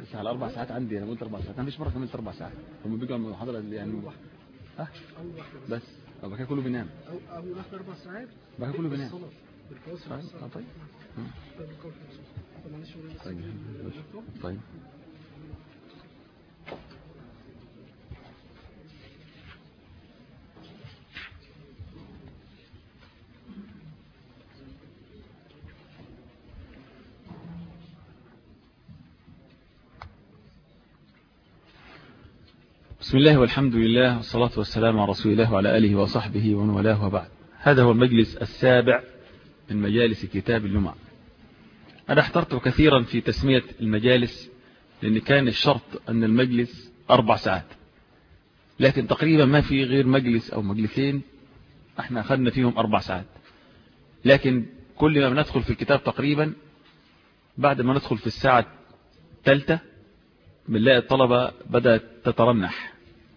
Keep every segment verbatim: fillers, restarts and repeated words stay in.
بس على أربع ساعات عندي، أنا قلت أربع ساعات، أنا مفيش مرة كملت أربع ساعات. هم بيجوا على المحاضرة اللي يعني ها بس أو بقى كله بينام أو أو ناخد أربع ساعات بقى كله بينام. طيب طيب طيب طيب بسم الله والحمد لله والصلاة والسلام على رسول الله وعلى آله وصحبه ومن والاه وبعد. هذا هو المجلس السابع من مجالس كتاب اللمع. أنا احترت كثيرا في تسمية المجالس لأن كان الشرط أن المجلس أربع ساعات، لكن تقريبا ما في غير مجلس أو مجلسين احنا أخذنا فيهم أربع ساعات. لكن كل ما بندخل في الكتاب تقريبا بعد ما ندخل في الساعة الثالثة بنلاقي الطلبة بدأت تترنح.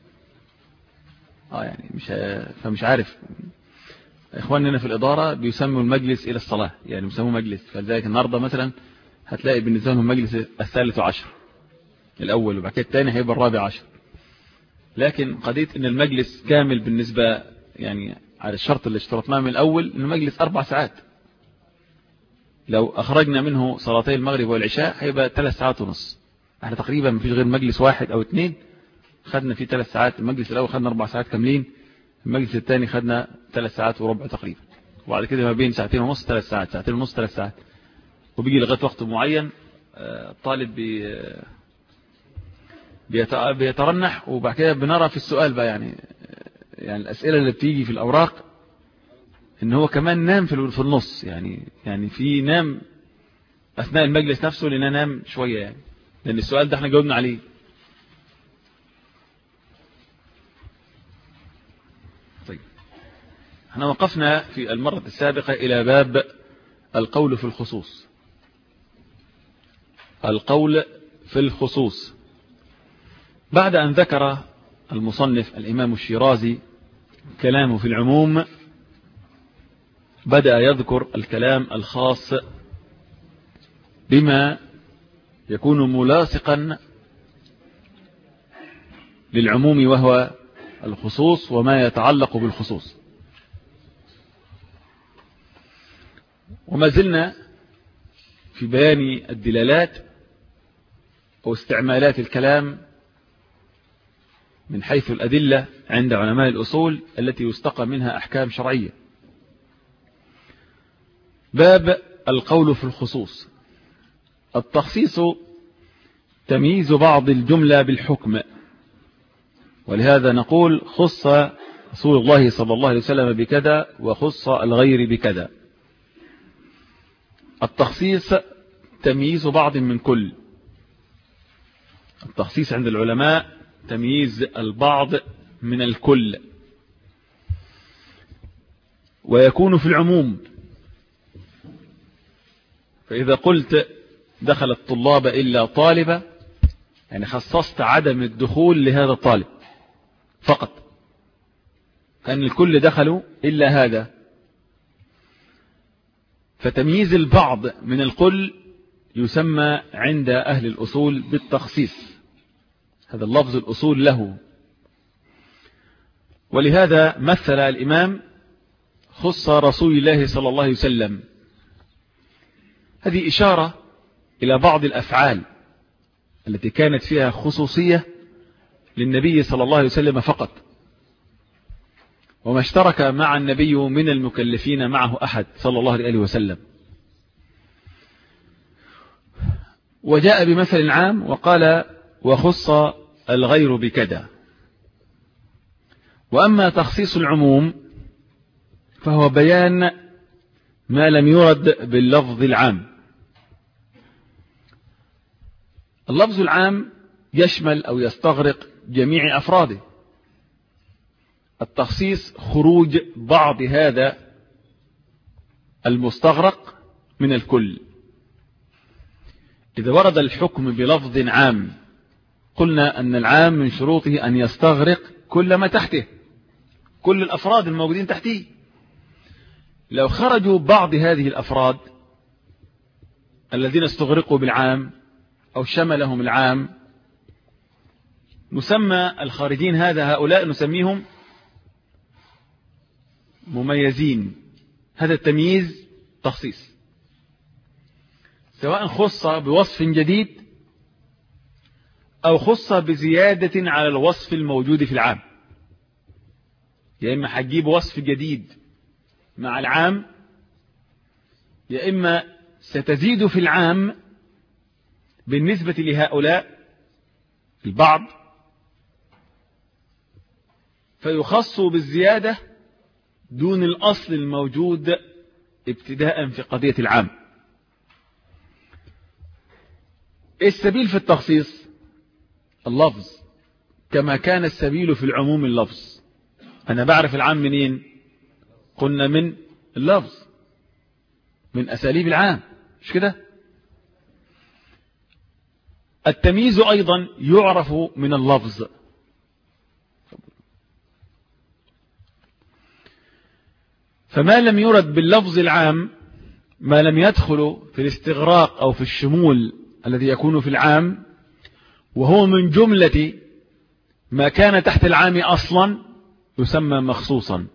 اه يعني مش فمش عارف اخواننا في الإدارة بيسموا المجلس إلى الصلاة، يعني بيسموه مجلس. فلذلك النهاردة مثلا هتلاقي بالنسبة لهم مجلس الثالث عشر الأول، وبعد كده الثاني هيبقى الرابع عشر. لكن قضية إن المجلس كامل بالنسبة يعني على الشرط اللي اشترطناه من الأول إنه مجلس أربع ساعات، لو أخرجنا منه صلاتي المغرب والعشاء هيبقى ثلاث ساعات ونص. احنا تقريبا مفيش غير مجلس واحد أو اثنين خدنا فيه ثلاث ساعات. المجلس الأول خدنا أربع ساعات كاملين، المجلس الثاني خدنا ثلاث ساعات وربع تقريبا، وبعد كده ما بين ساعتين ونص ثلاث ساعات، ساعتين ونص ثلاث ساعات، وبيجي لغاية وقت معين الطالب بي بيترنح. وبعد كده بنرى في السؤال بقى يعني يعني الأسئلة اللي بتيجي في الأوراق إن هو كمان نام في النص، يعني يعني في نام أثناء المجلس نفسه لأنه نام شوية، يعني لأن السؤال ده احنا جاوبنا عليه. طيب احنا وقفنا في المرة السابقة إلى باب القول في الخصوص. القول في الخصوص بعد أن ذكر المصنف الإمام الشيرازي كلامه في العموم بدأ يذكر الكلام الخاص بما يكون ملاصقا للعموم وهو الخصوص وما يتعلق بالخصوص. وما زلنا في بيان الدلالات واستعمالات الكلام من حيث الأدلة عند علماء الأصول التي يستقى منها أحكام شرعية. باب القول في الخصوص. التخصيص تمييز بعض الجملة بالحكم، ولهذا نقول خص رسول الله صلى الله عليه وسلم بكذا وخص الغير بكذا. التخصيص تمييز بعض من كل. التخصيص عند العلماء تمييز البعض من الكل، ويكون في العموم. فإذا قلت دخل الطلاب إلا طالبة يعني خصصت عدم الدخول لهذا الطالب فقط، كان الكل دخلوا إلا هذا. فتمييز البعض من الكل يسمى عند أهل الأصول بالتخصيص، هذا اللفظ الأصول له. ولهذا مثل الإمام خص رسول الله صلى الله عليه وسلم. هذه إشارة إلى بعض الأفعال التي كانت فيها خصوصية للنبي صلى الله عليه وسلم فقط، وما اشترك مع النبي من المكلفين معه أحد صلى الله عليه وسلم. وجاء بمثل عام وقال وخص الغير بكذا. وأما تخصيص العموم فهو بيان ما لم يرد باللفظ العام. اللفظ العام يشمل أو يستغرق جميع أفراده. التخصيص خروج بعض هذا المستغرق من الكل. إذا ورد الحكم بلفظ عام قلنا أن العام من شروطه أن يستغرق كل ما تحته، كل الأفراد الموجودين تحته. لو خرجوا بعض هذه الأفراد الذين استغرقوا بالعام أو شملهم العام، نسمى الخارجين هذا هؤلاء نسميهم مميزين. هذا التمييز تخصيص، سواء خص بوصف جديد أو خص بزيادة على الوصف الموجود في العام. يا إما هتجيب وصف جديد مع العام، يا إما ستزيد في العام بالنسبة لهؤلاء البعض فيخص بالزيادة دون الأصل الموجود ابتداء في قضية العام. السبيل في التخصيص اللفظ، كما كان السبيل في العموم اللفظ. أنا بعرف العام منين؟ قلنا من اللفظ، من أساليب العام، مش كده؟ التمييز أيضا يعرف من اللفظ. فما لم يرد باللفظ العام، ما لم يدخل في الاستغراق أو في الشمول الذي يكون في العام، وهو من جملة ما كان تحت العام أصلا، يسمى مخصوصا.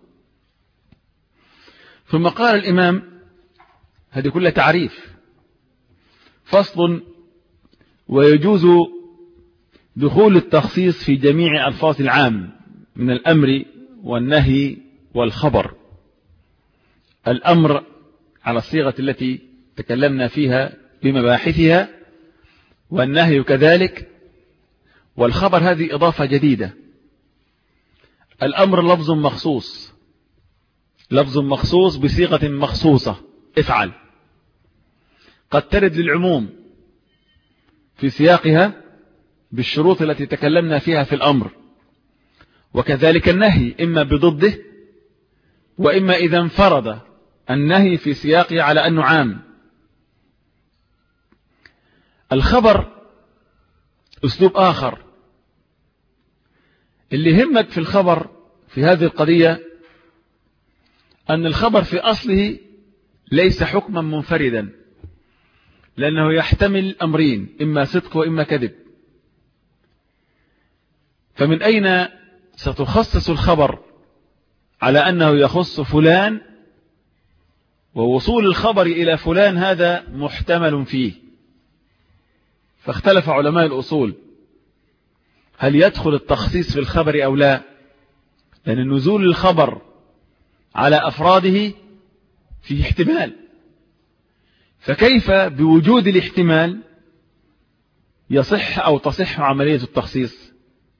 ثم قال الإمام، هذه كلها تعريف. فصل: ويجوز دخول التخصيص في جميع ألفاظ العام من الأمر والنهي والخبر. الأمر على الصيغة التي تكلمنا فيها بمباحثها، والنهي كذلك، والخبر هذه إضافة جديدة. الأمر لفظ مخصوص، لفظ مخصوص بصيغة مخصوصة، افعل، قد ترد للعموم في سياقها بالشروط التي تكلمنا فيها في الأمر، وكذلك النهي إما بضده، وإما إذا انفرد النهي في سياقه على أنه عام. الخبر أسلوب آخر. اللي يهمك في الخبر في هذه القضية أن الخبر في أصله ليس حكما منفردا، لأنه يحتمل أمرين، إما صدق وإما كذب. فمن أين ستخصص الخبر على أنه يخص فلان، ووصول الخبر إلى فلان هذا محتمل فيه؟ فاختلف علماء الأصول هل يدخل التخصيص في الخبر أو لا، لأن نزول الخبر على أفراده فيه احتمال، فكيف بوجود الاحتمال يصح أو تصح عملية التخصيص؟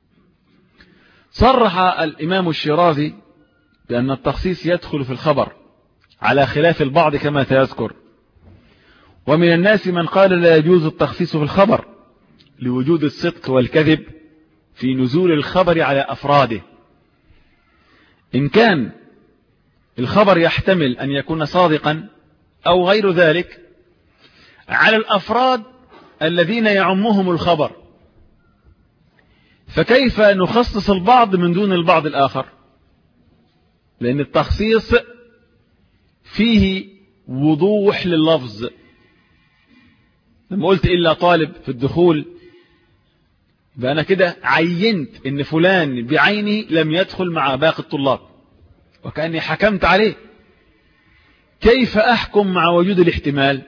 صرح الإمام الشيرازي بأن التخصيص يدخل في الخبر على خلاف البعض كما سيذكر. ومن الناس من قال لا يجوز التخصيص في الخبر لوجود الصدق والكذب في نزول الخبر على أفراده. إن كان الخبر يحتمل أن يكون صادقا أو غير ذلك على الأفراد الذين يعمهم الخبر، فكيف نخصص البعض من دون البعض الآخر؟ لأن التخصيص فيه وضوح لللفظ. لما قلت إلا طالب في الدخول، فأنا كده عينت إن فلان بعيني لم يدخل مع باقي الطلاب، وكأني حكمت عليه. كيف أحكم مع وجود الاحتمال؟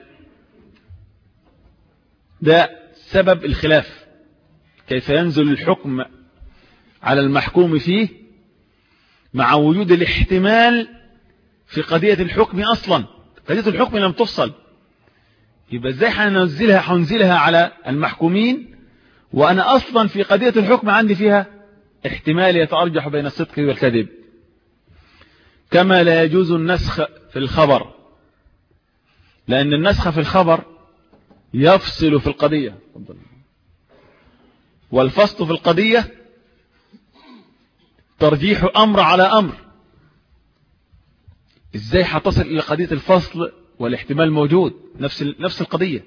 ده سبب الخلاف، كيف ينزل الحكم على المحكوم فيه مع وجود الاحتمال في قضية الحكم أصلا. قضية الحكم لم تفصل، يبقى ازاي هننزلها هنزلها على المحكومين وأنا أصلا في قضية الحكم عندي فيها احتمال يتأرجح بين الصدق والكذب؟ كما لا يجوز النسخ في الخبر، لأن النسخ في الخبر يفصل في القضية، والفصل في القضية ترجيح أمر على أمر. ازاي هتصل إلى قضية الفصل والاحتمال موجود نفس نفس القضية؟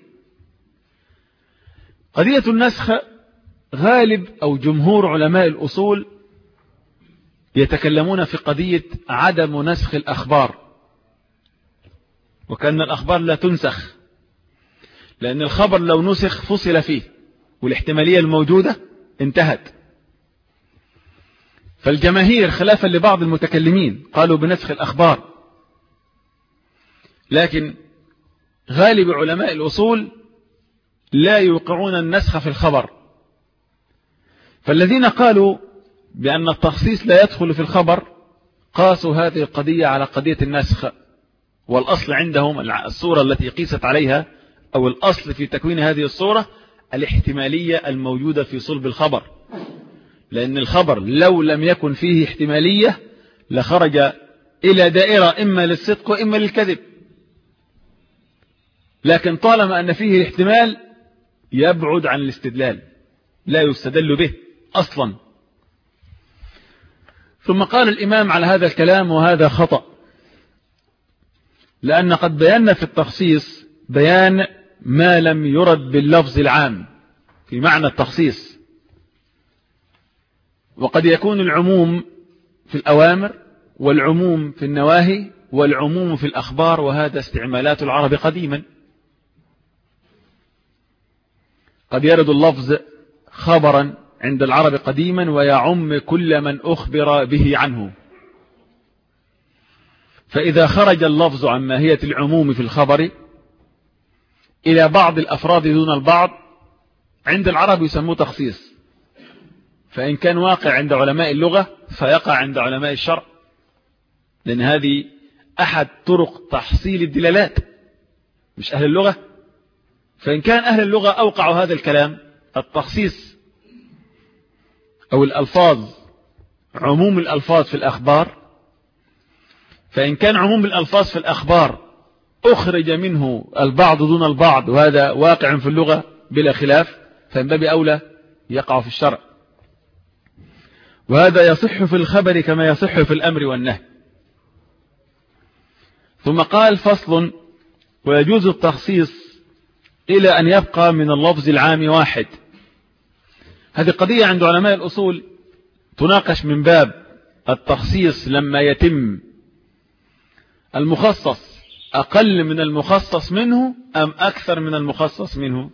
قضية النسخ غالب أو جمهور علماء الأصول يتكلمون في قضية عدم نسخ الأخبار، وكأن الأخبار لا تنسخ، لأن الخبر لو نسخ فصل فيه. والاحتمالية الموجودة انتهت. فالجماهير خلافا لبعض المتكلمين قالوا بنسخ الأخبار، لكن غالب علماء الأصول لا يوقعون النسخ في الخبر. فالذين قالوا بأن التخصيص لا يدخل في الخبر قاسوا هذه القضية على قضية النسخ، والأصل عندهم الصورة التي قيست عليها أو الأصل في تكوين هذه الصورة الاحتمالية الموجودة في صلب الخبر، لأن الخبر لو لم يكن فيه احتمالية لخرج إلى دائرة إما للصدق وإما للكذب، لكن طالما أن فيه الاحتمال يبعد عن الاستدلال، لا يستدل به أصلا. ثم قال الإمام على هذا الكلام وهذا خطأ، لأن قد بينا في التخصيص بيان ما لم يرد باللفظ العام في معنى التخصيص، وقد يكون العموم في الأوامر والعموم في النواهي والعموم في الأخبار، وهذا استعمالات العرب قديما. قد يرد اللفظ خبرا عند العرب قديما ويعم كل من أخبر به عنه، فإذا خرج اللفظ عن ماهية العموم في الخبر إلى بعض الأفراد دون البعض عند العرب يسموه تخصيص، فإن كان واقع عند علماء اللغة فيقع عند علماء الشرع، لأن هذه أحد طرق تحصيل الدلالات، مش أهل اللغة. فإن كان أهل اللغة أوقعوا هذا الكلام التخصيص أو الألفاظ، عموم الألفاظ في الأخبار، فإن كان عموم الألفاظ في الأخبار أخرج منه البعض دون البعض وهذا واقع في اللغة بلا خلاف، فإن باب أولى يقع في الشرع، وهذا يصح في الخبر كما يصح في الأمر والنهي. ثم قال فصل: ويجوز التخصيص إلى أن يبقى من اللفظ العام واحد. هذه قضية عند علماء الأصول تناقش من باب التخصيص لما يتم المخصص أقل من المخصص منه أم أكثر من المخصص منه.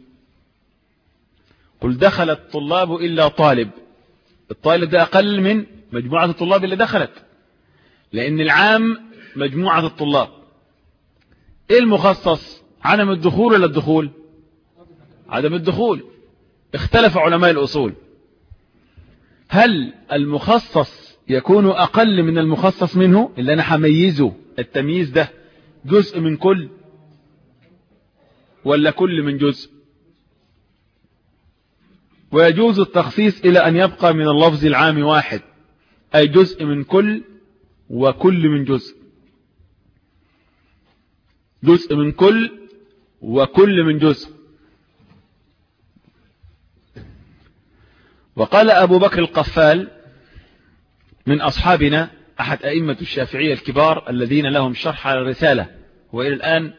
قل دخل الطلاب إلا طالب، الطالب ده أقل من مجموعة الطلاب اللي دخلت، لأن العام مجموعة الطلاب. إيه المخصص؟ عدم الدخول ولا الدخول؟ عدم الدخول. اختلف علماء الأصول، هل المخصص يكون أقل من المخصص منه اللي أنا هميزه التمييز ده جزء من كل ولا كل من جزء؟ ويجوز التخصيص إلى أن يبقى من اللفظ العام واحد، أي جزء من كل وكل من جزء، جزء من كل وكل من جزء. وقال أبو بكر القفال من أصحابنا أحد أئمة الشافعية الكبار الذين لهم شرح على الرسالة، وإلى الآن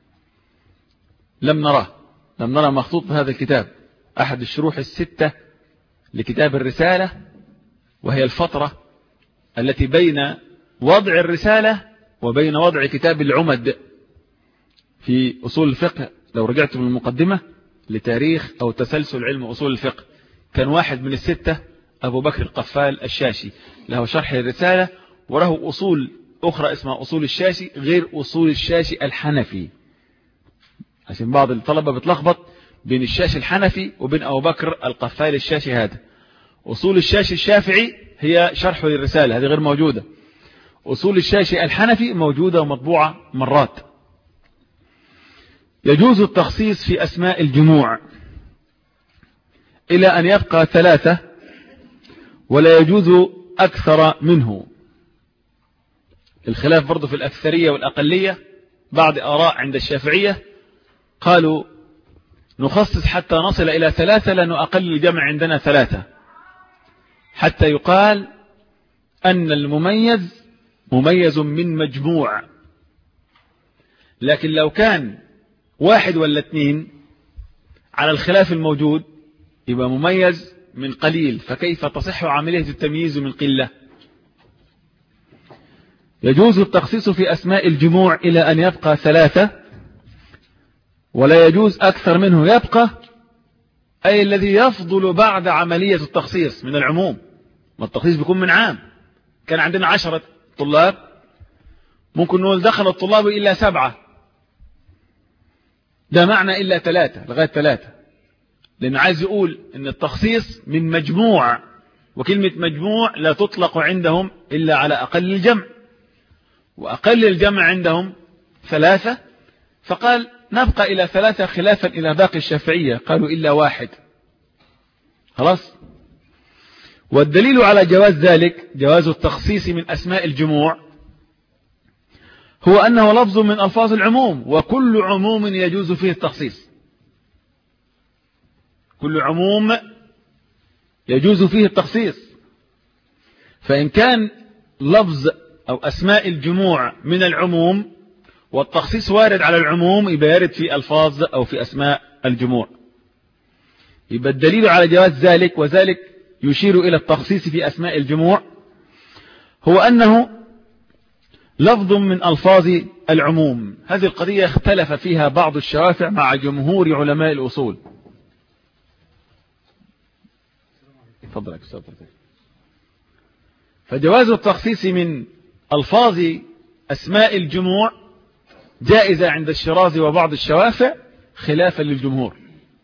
لم نراه، لم نرى مخطوط بهذا الكتاب، أحد الشروح الستة لكتاب الرسالة، وهي الفترة التي بين وضع الرسالة وبين وضع كتاب العمد في أصول الفقه. لو رجعت من المقدمة لتاريخ أو تسلسل علم أصول الفقه، كان واحد من الستة أبو بكر القفال الشاشي، له شرح الرسالة وله أصول أخرى اسمها أصول الشاشي غير أصول الشاشي الحنفي، عشان بعض الطلبة بتلخبط بين الشاشي الحنفي وبين أبو بكر القفال الشاشي. هذا أصول الشاشي الشافعي هي شرح للرسالة، هذه غير موجودة. أصول الشاشي الحنفي موجودة ومطبوعة مرات. يجوز التخصيص في أسماء الجموع إلى أن يبقى ثلاثة، ولا يجوز أكثر منه. الخلاف برضو في الأكثرية والأقلية، بعض آراء عند الشافعية قالوا نخصص حتى نصل إلى ثلاثة، لأنه أقل الجمع عندنا ثلاثة، حتى يقال أن المميز مميز من مجموع. لكن لو كان واحد ولا اثنين على الخلاف الموجود يبقى مميز من قليل، فكيف تصح عملية التمييز من قلة؟ يجوز التخصيص في أسماء الجموع إلى أن يبقى ثلاثة، ولا يجوز أكثر منه يبقى أي الذي يفضل بعد عملية التخصيص من العموم. ما التخصيص بيكون من عام، كان عندنا عشرة طلاب، ممكن نقول دخل الطلاب إلا سبعة، ده معنى إلا ثلاثة لغاية ثلاثة، لأنه عايز يقول إن التخصيص من مجموع، وكلمة مجموع لا تطلق عندهم إلا على أقل الجمع، وأقل الجمع عندهم ثلاثة، فقال نبقى إلى ثلاثة خلافا إلى باقي الشافعية، قالوا إلا واحد. خلاص. والدليل على جواز ذلك، جواز التخصيص من أسماء الجموع، هو أنه لفظ من ألفاظ العموم، وكل عموم يجوز فيه التخصيص. كل عموم يجوز فيه التخصيص. فإن كان لفظ أو أسماء الجموع من العموم والتخصيص وارد على العموم، يبقى يرد في ألفاظ أو في أسماء الجموع. يبقى الدليل على جواز ذلك، وذلك يشير إلى التخصيص في أسماء الجموع، هو أنه لفظ من ألفاظ العموم. هذه القضية اختلف فيها بعض الشوافع مع جمهور علماء الأصول. تفضل. فجواز التخصيص من ألفاظ أسماء الجموع جائزة عند الشرازي وبعض الشوافع خلافا للجمهور،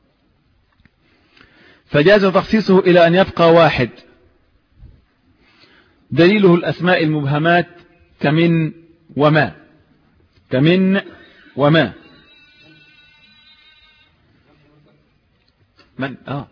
فجاز تخصيصه إلى أن يبقى واحد. دليله الأسماء المبهمات كمن وما، كمن وما من آه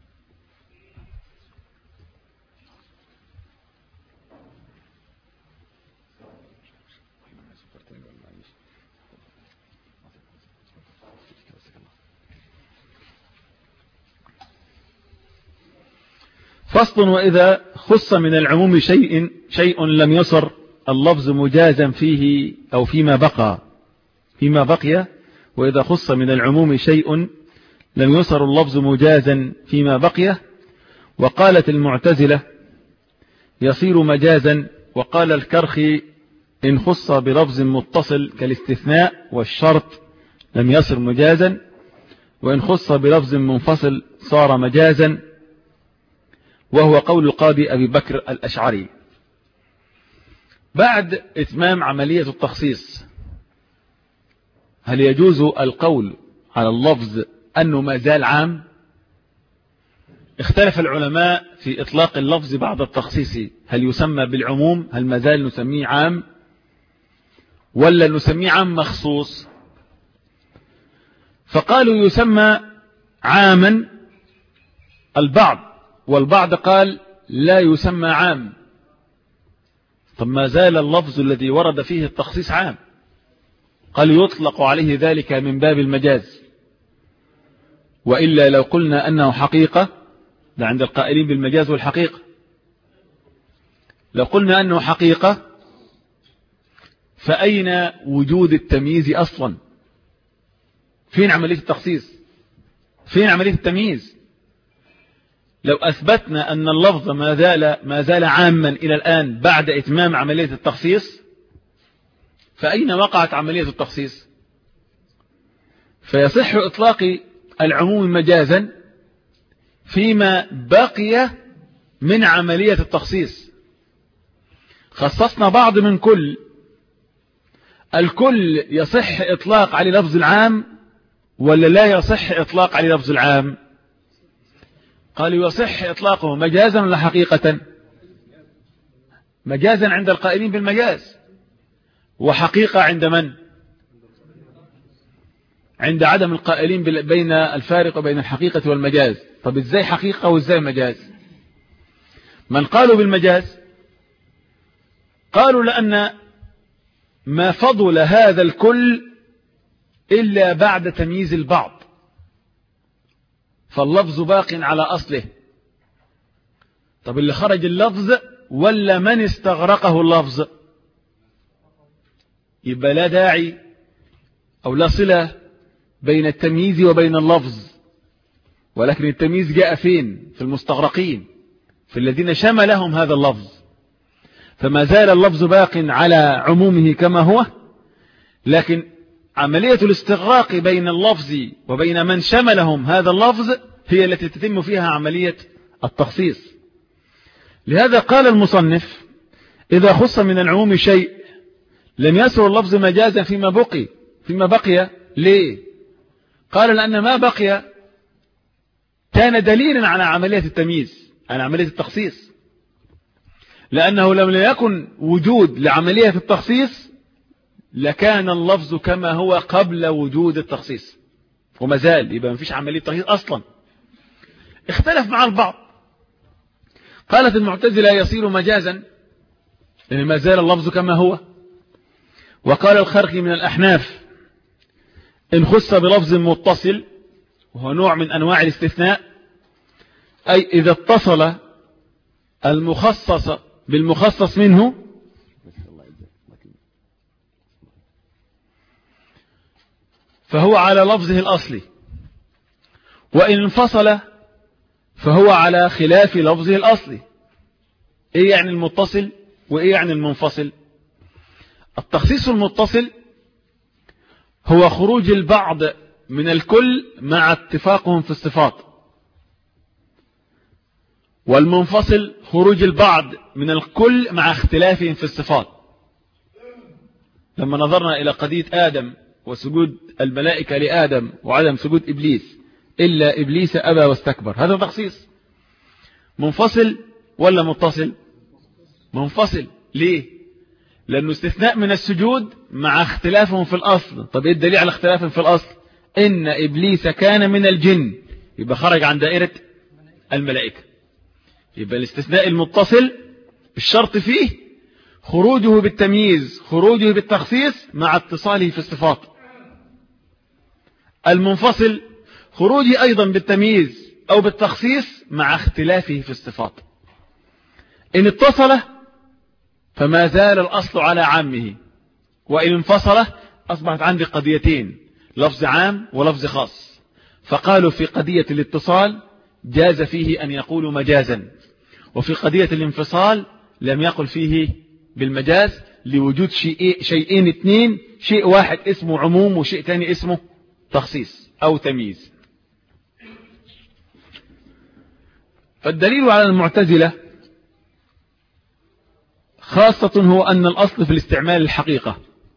فصل. وإذا خص من العموم شيء شيء لم يصر اللفظ مجازا فيه أو فيما بقى فيما بقي وإذا خص من العموم شيء لم يصر اللفظ مجازا فيما بقي. وقالت المعتزلة يصير مجازا، وقال الكرخي إن خص بلفظ متصل كالاستثناء والشرط لم يصر مجازا، وإن خص بلفظ منفصل صار مجازا، وهو قول القاضي أبي بكر الأشعري. بعد إتمام عملية التخصيص، هل يجوز القول على اللفظ أنه ما زال عام؟ اختلف العلماء في إطلاق اللفظ بعد التخصيص، هل يسمى بالعموم، هل ما زال نسميه عام ولا نسميه عام مخصوص؟ فقالوا يسمى عاما البعض، والبعض قال لا يسمى عام. طب ما زال اللفظ الذي ورد فيه التخصيص عام، قال يطلق عليه ذلك من باب المجاز، وإلا لو قلنا أنه حقيقة، ده عند القائلين بالمجاز والحقيقة، لو قلنا أنه حقيقة فأين وجود التمييز أصلا؟ فين عملية التخصيص؟ فين عملية التمييز؟ لو أثبتنا أن اللفظ ما زال ما زال عاما إلى الآن بعد إتمام عملية التخصيص، فأين وقعت عملية التخصيص؟ فيصح إطلاق العموم مجازا فيما بقي من عملية التخصيص. خصصنا بعض من كل، الكل يصح إطلاق على لفظ العام ولا لا يصح إطلاق على لفظ العام؟ قالوا يصح إطلاقه مجازا ولا حقيقة؟ مجازا عند القائلين بالمجاز، وحقيقة عند من؟ عند عدم القائلين بين الفارق بين الحقيقة والمجاز. طب ازاي حقيقة وازاي مجاز؟ من قالوا بالمجاز قالوا لأن ما فضل هذا الكل إلا بعد تمييز البعض، فاللفظ باق على أصله. طب اللي خرج اللفظ ولا من استغرقه اللفظ؟ يبقى لا داعي أو لا صلة بين التمييز وبين اللفظ، ولكن التمييز جاء فين؟ في المستغرقين، في الذين شملهم هذا اللفظ. فما زال اللفظ باق على عمومه كما هو، لكن عملية الاستغراق بين اللفظ وبين من شملهم هذا اللفظ هي التي تتم فيها عملية التخصيص. لهذا قال المصنف إذا خص من العموم شيء لم يسر اللفظ مجازا فيما بقي فيما بقي ليه؟ قال لأن ما بقي كان دليلا على عملية التمييز، على عملية التخصيص، لأنه لم يكن وجود لعملية التخصيص لكان اللفظ كما هو قبل وجود التخصيص، وما زال يبقى ما فيش عملية تخصيص أصلا. اختلف مع البعض، قالت المعتزلة يصير مجازا لأن ما زال اللفظ كما هو، وقال الخرقي من الأحناف إن خص بلفظ متصل وهو نوع من أنواع الاستثناء، أي إذا اتصل المخصص بالمخصص منه فهو على لفظه الأصلي، وإن انفصل فهو على خلاف لفظه الأصلي. إيه يعني المتصل وإيه يعني المنفصل؟ التخصيص المتصل هو خروج البعض من الكل مع اتفاقهم في الصفات، والمنفصل خروج البعض من الكل مع اختلافهم في الصفات. لما نظرنا إلى قضية آدم وسجود الملائكة لآدم وعدم سجود إبليس إلا إبليس أبى واستكبر، هذا تخصيص. منفصل ولا متصل؟ منفصل. ليه؟ لأنه استثناء من السجود مع اختلافهم في الأصل. طب إيه الدليل على اختلافهم في الأصل؟ إن إبليس كان من الجن، يبقى خرج عن دائرة الملائكة. يبقى الاستثناء المتصل الشرط فيه خروجه بالتمييز، خروجه بالتخصيص مع اتصاله في الصفات. المنفصل خروجه أيضا بالتمييز أو بالتخصيص مع اختلافه في الصفات. إن اتصل فما زال الأصل على عامه، وإن انفصل أصبحت عندي قضيتين، لفظ عام ولفظ خاص. فقالوا في قضية الاتصال جاز فيه أن يقولوا مجازا، وفي قضية الانفصال لم يقل فيه بالمجاز لوجود شيء شيئين اثنين، شيء واحد اسمه عموم وشيء ثاني اسمه تخصيص أو تمييز. فالدليل على المعتزلة خاصة هو أن الأصل في الاستعمال الحقيقة،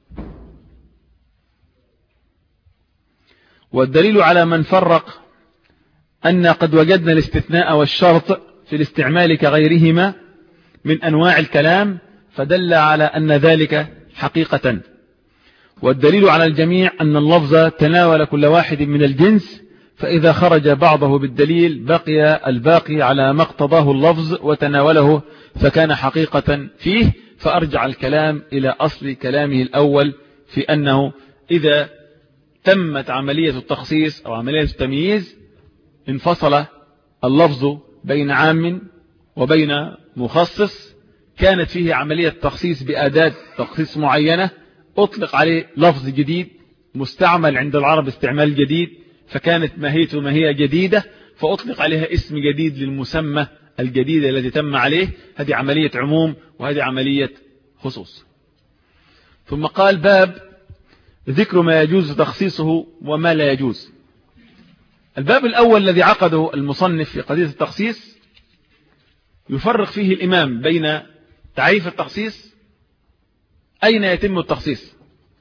والدليل على من فرق أن قد وجدنا الاستثناء والشرط في الاستعمال كغيرهما من أنواع الكلام، فدل على أن ذلك حقيقة. والدليل على الجميع أن اللفظ تناول كل واحد من الجنس، فإذا خرج بعضه بالدليل بقي الباقي على ما اقتضاه اللفظ وتناوله فكان حقيقة فيه. فأرجع الكلام إلى أصل كلامه الأول في أنه إذا تمت عملية التخصيص أو عملية التمييز انفصل اللفظ بين عام وبين مخصص، كانت فيه عملية تخصيص بأداة تخصيص معينة، أطلق عليه لفظ جديد مستعمل عند العرب استعمال جديد، فكانت ماهيته ماهية جديدة فأطلق عليها اسم جديد للمسمى الجديد الذي تم عليه. هذه عملية عموم وهذه عملية خصوص. ثم قال باب ذكر ما يجوز تخصيصه وما لا يجوز. الباب الأول الذي عقده المصنف في قضية التخصيص يفرق فيه الإمام بين تعريف التخصيص، أين يتم التخصيص،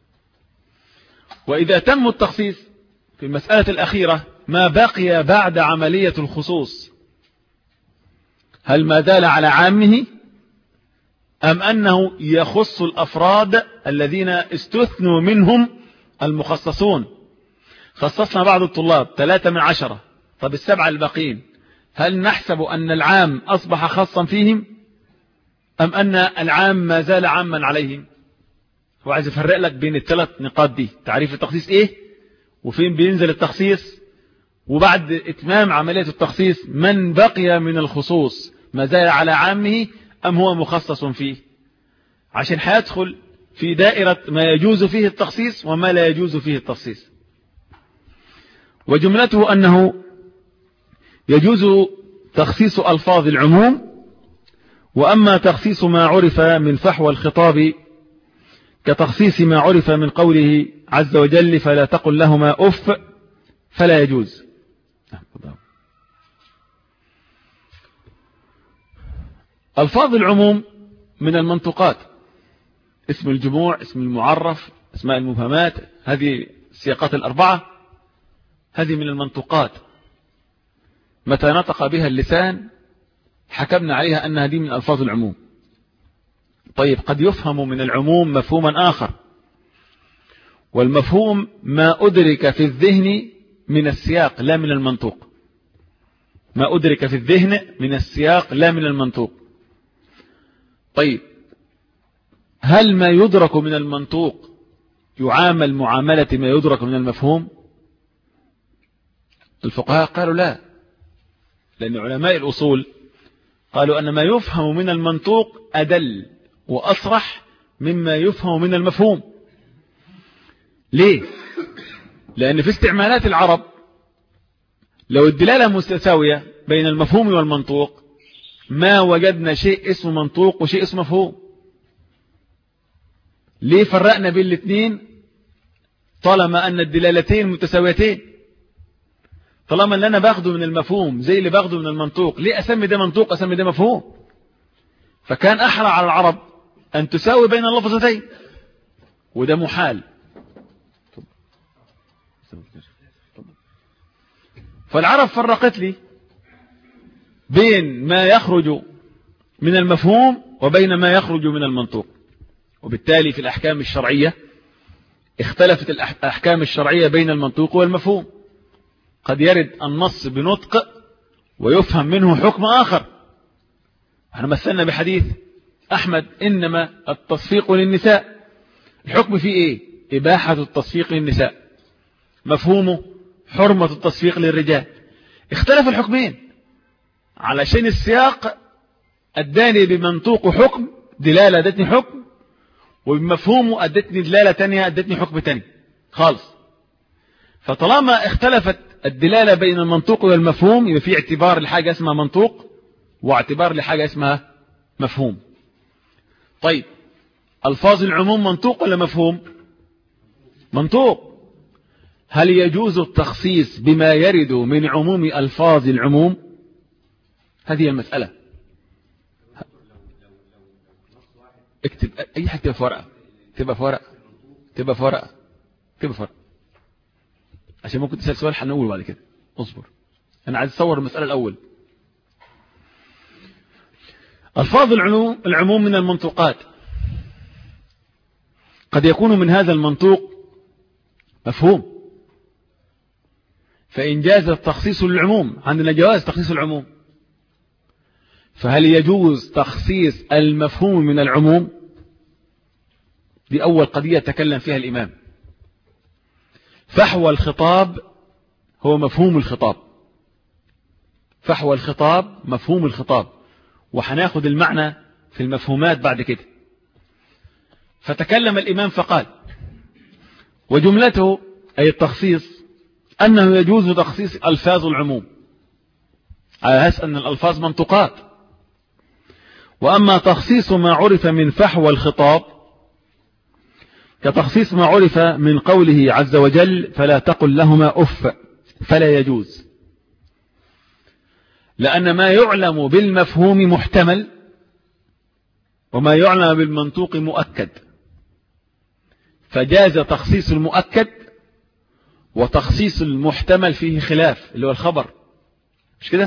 وإذا تم التخصيص في المسألة الأخيرة ما بقي بعد عملية الخصوص، هل ما دال على عامه أم أنه يخص الأفراد الذين استثنوا منهم المخصصون. خصصنا بعض الطلاب ثلاثة من عشرة، طب السبعة الباقين هل نحسب أن العام أصبح خاصا فيهم أم أن العام ما زال عاما عليهم؟ هو عايز يفرق لك بين الثلاث نقاط دي، تعريف التخصيص إيه وفين بينزل التخصيص، وبعد إتمام عملية التخصيص من بقي من الخصوص ما زال على عامه أم هو مخصص فيه، عشان هيدخل في دائرة ما يجوز فيه التخصيص وما لا يجوز فيه التخصيص. وجملته أنه يجوز تخصيص ألفاظ العموم، وأما تخصيص ما عرف من فحوى الخطاب كتخصيص ما عرف من قوله عز وجل فلا تقل لهما أف فلا يجوز. ألفاظ العموم من المنطوقات، اسم الجموع، اسم المعرف، اسماء المبهمات، هذه السياقات الأربعة هذه من المنطوقات، متى نطق بها اللسان حكمنا عليها أنها دي من ألفاظ العموم. طيب قد يفهم من العموم مفهوما آخر، والمفهوم ما أدرك في الذهن من السياق لا من المنطوق، ما أدرك في الذهن من السياق لا من المنطوق. طيب هل ما يدرك من المنطوق يعامل معاملة ما يدرك من المفهوم؟ الفقهاء قالوا لا، لأن علماء الأصول قالوا أن ما يفهم من المنطوق أدل وأصرح مما يفهم من المفهوم. ليه؟ لأن في استعمالات العرب لو الدلالة متساوية بين المفهوم والمنطوق ما وجدنا شيء اسمه منطوق وشيء اسمه مفهوم. ليه فرقنا بين الاثنين طالما أن الدلالتين متساويتين؟ طالما اللي أنا باخده من المفهوم زي اللي باخده من المنطوق، ليه أسمي ده منطوق أسمي ده مفهوم؟ فكان أحرى على العرب أن تساوي بين اللفظتين، وده محال. فالعرب فرقت لي بين ما يخرج من المفهوم وبين ما يخرج من المنطوق، وبالتالي في الأحكام الشرعية اختلفت الأحكام الشرعية بين المنطوق والمفهوم. قد يرد النص بنطق ويفهم منه حكم آخر. احنا مثلنا بحديث أحمد إنما التصفيق للنساء، الحكم فيه إيه؟ إباحة التصفيق للنساء، مفهومه حرمة التصفيق للرجال. اختلف الحكمين علشان السياق أداني بمنطوق حكم دلالة أدتني حكم، وبمفهومه أدتني دلالة تانية أدتني حكم تاني خالص. فطالما اختلفت الدلالة بين المنطوق والمفهوم يبقى في اعتبار لحاجة اسمها منطوق واعتبار لحاجة اسمها مفهوم. طيب ألفاظ العموم منطوق ولا مفهوم؟ منطوق. هل يجوز التخصيص بما يرد من عموم ألفاظ العموم؟ هذه المسألة. اكتب أي حاجة تبقى في ورقة، تبقى في ورقة، تبقى في ورقة، تبقى في ورقة، عشان ممكن تسأل سؤال هنقول بعد كده. اصبر، أنا عايز أصور المسألة الأول. ألفاظ العموم العموم من المنطوقات، قد يكون من هذا المنطوق مفهوم، فإن جاز التخصيص للعموم عندنا جواز تخصيص العموم، فهل يجوز تخصيص المفهوم من العموم؟ دي أول قضية تكلم فيها الإمام. فحوى الخطاب هو مفهوم الخطاب، فحوى الخطاب مفهوم الخطاب، وحناخد المعنى في المفهومات بعد كده. فتكلم الإمام فقال: وجملته أي التخصيص أنه يجوز تخصيص ألفاظ العموم على أساس أن الألفاظ منطقات، وأما تخصيص ما عرف من فحوى الخطاب كتخصيص ما عرف من قوله عز وجل فلا تقل لهما أف، فلا يجوز، لأن ما يعلم بالمفهوم محتمل وما يعلم بالمنطوق مؤكد، فجاز تخصيص المؤكد، وتخصيص المحتمل فيه خلاف اللي هو الخبر، مش كده؟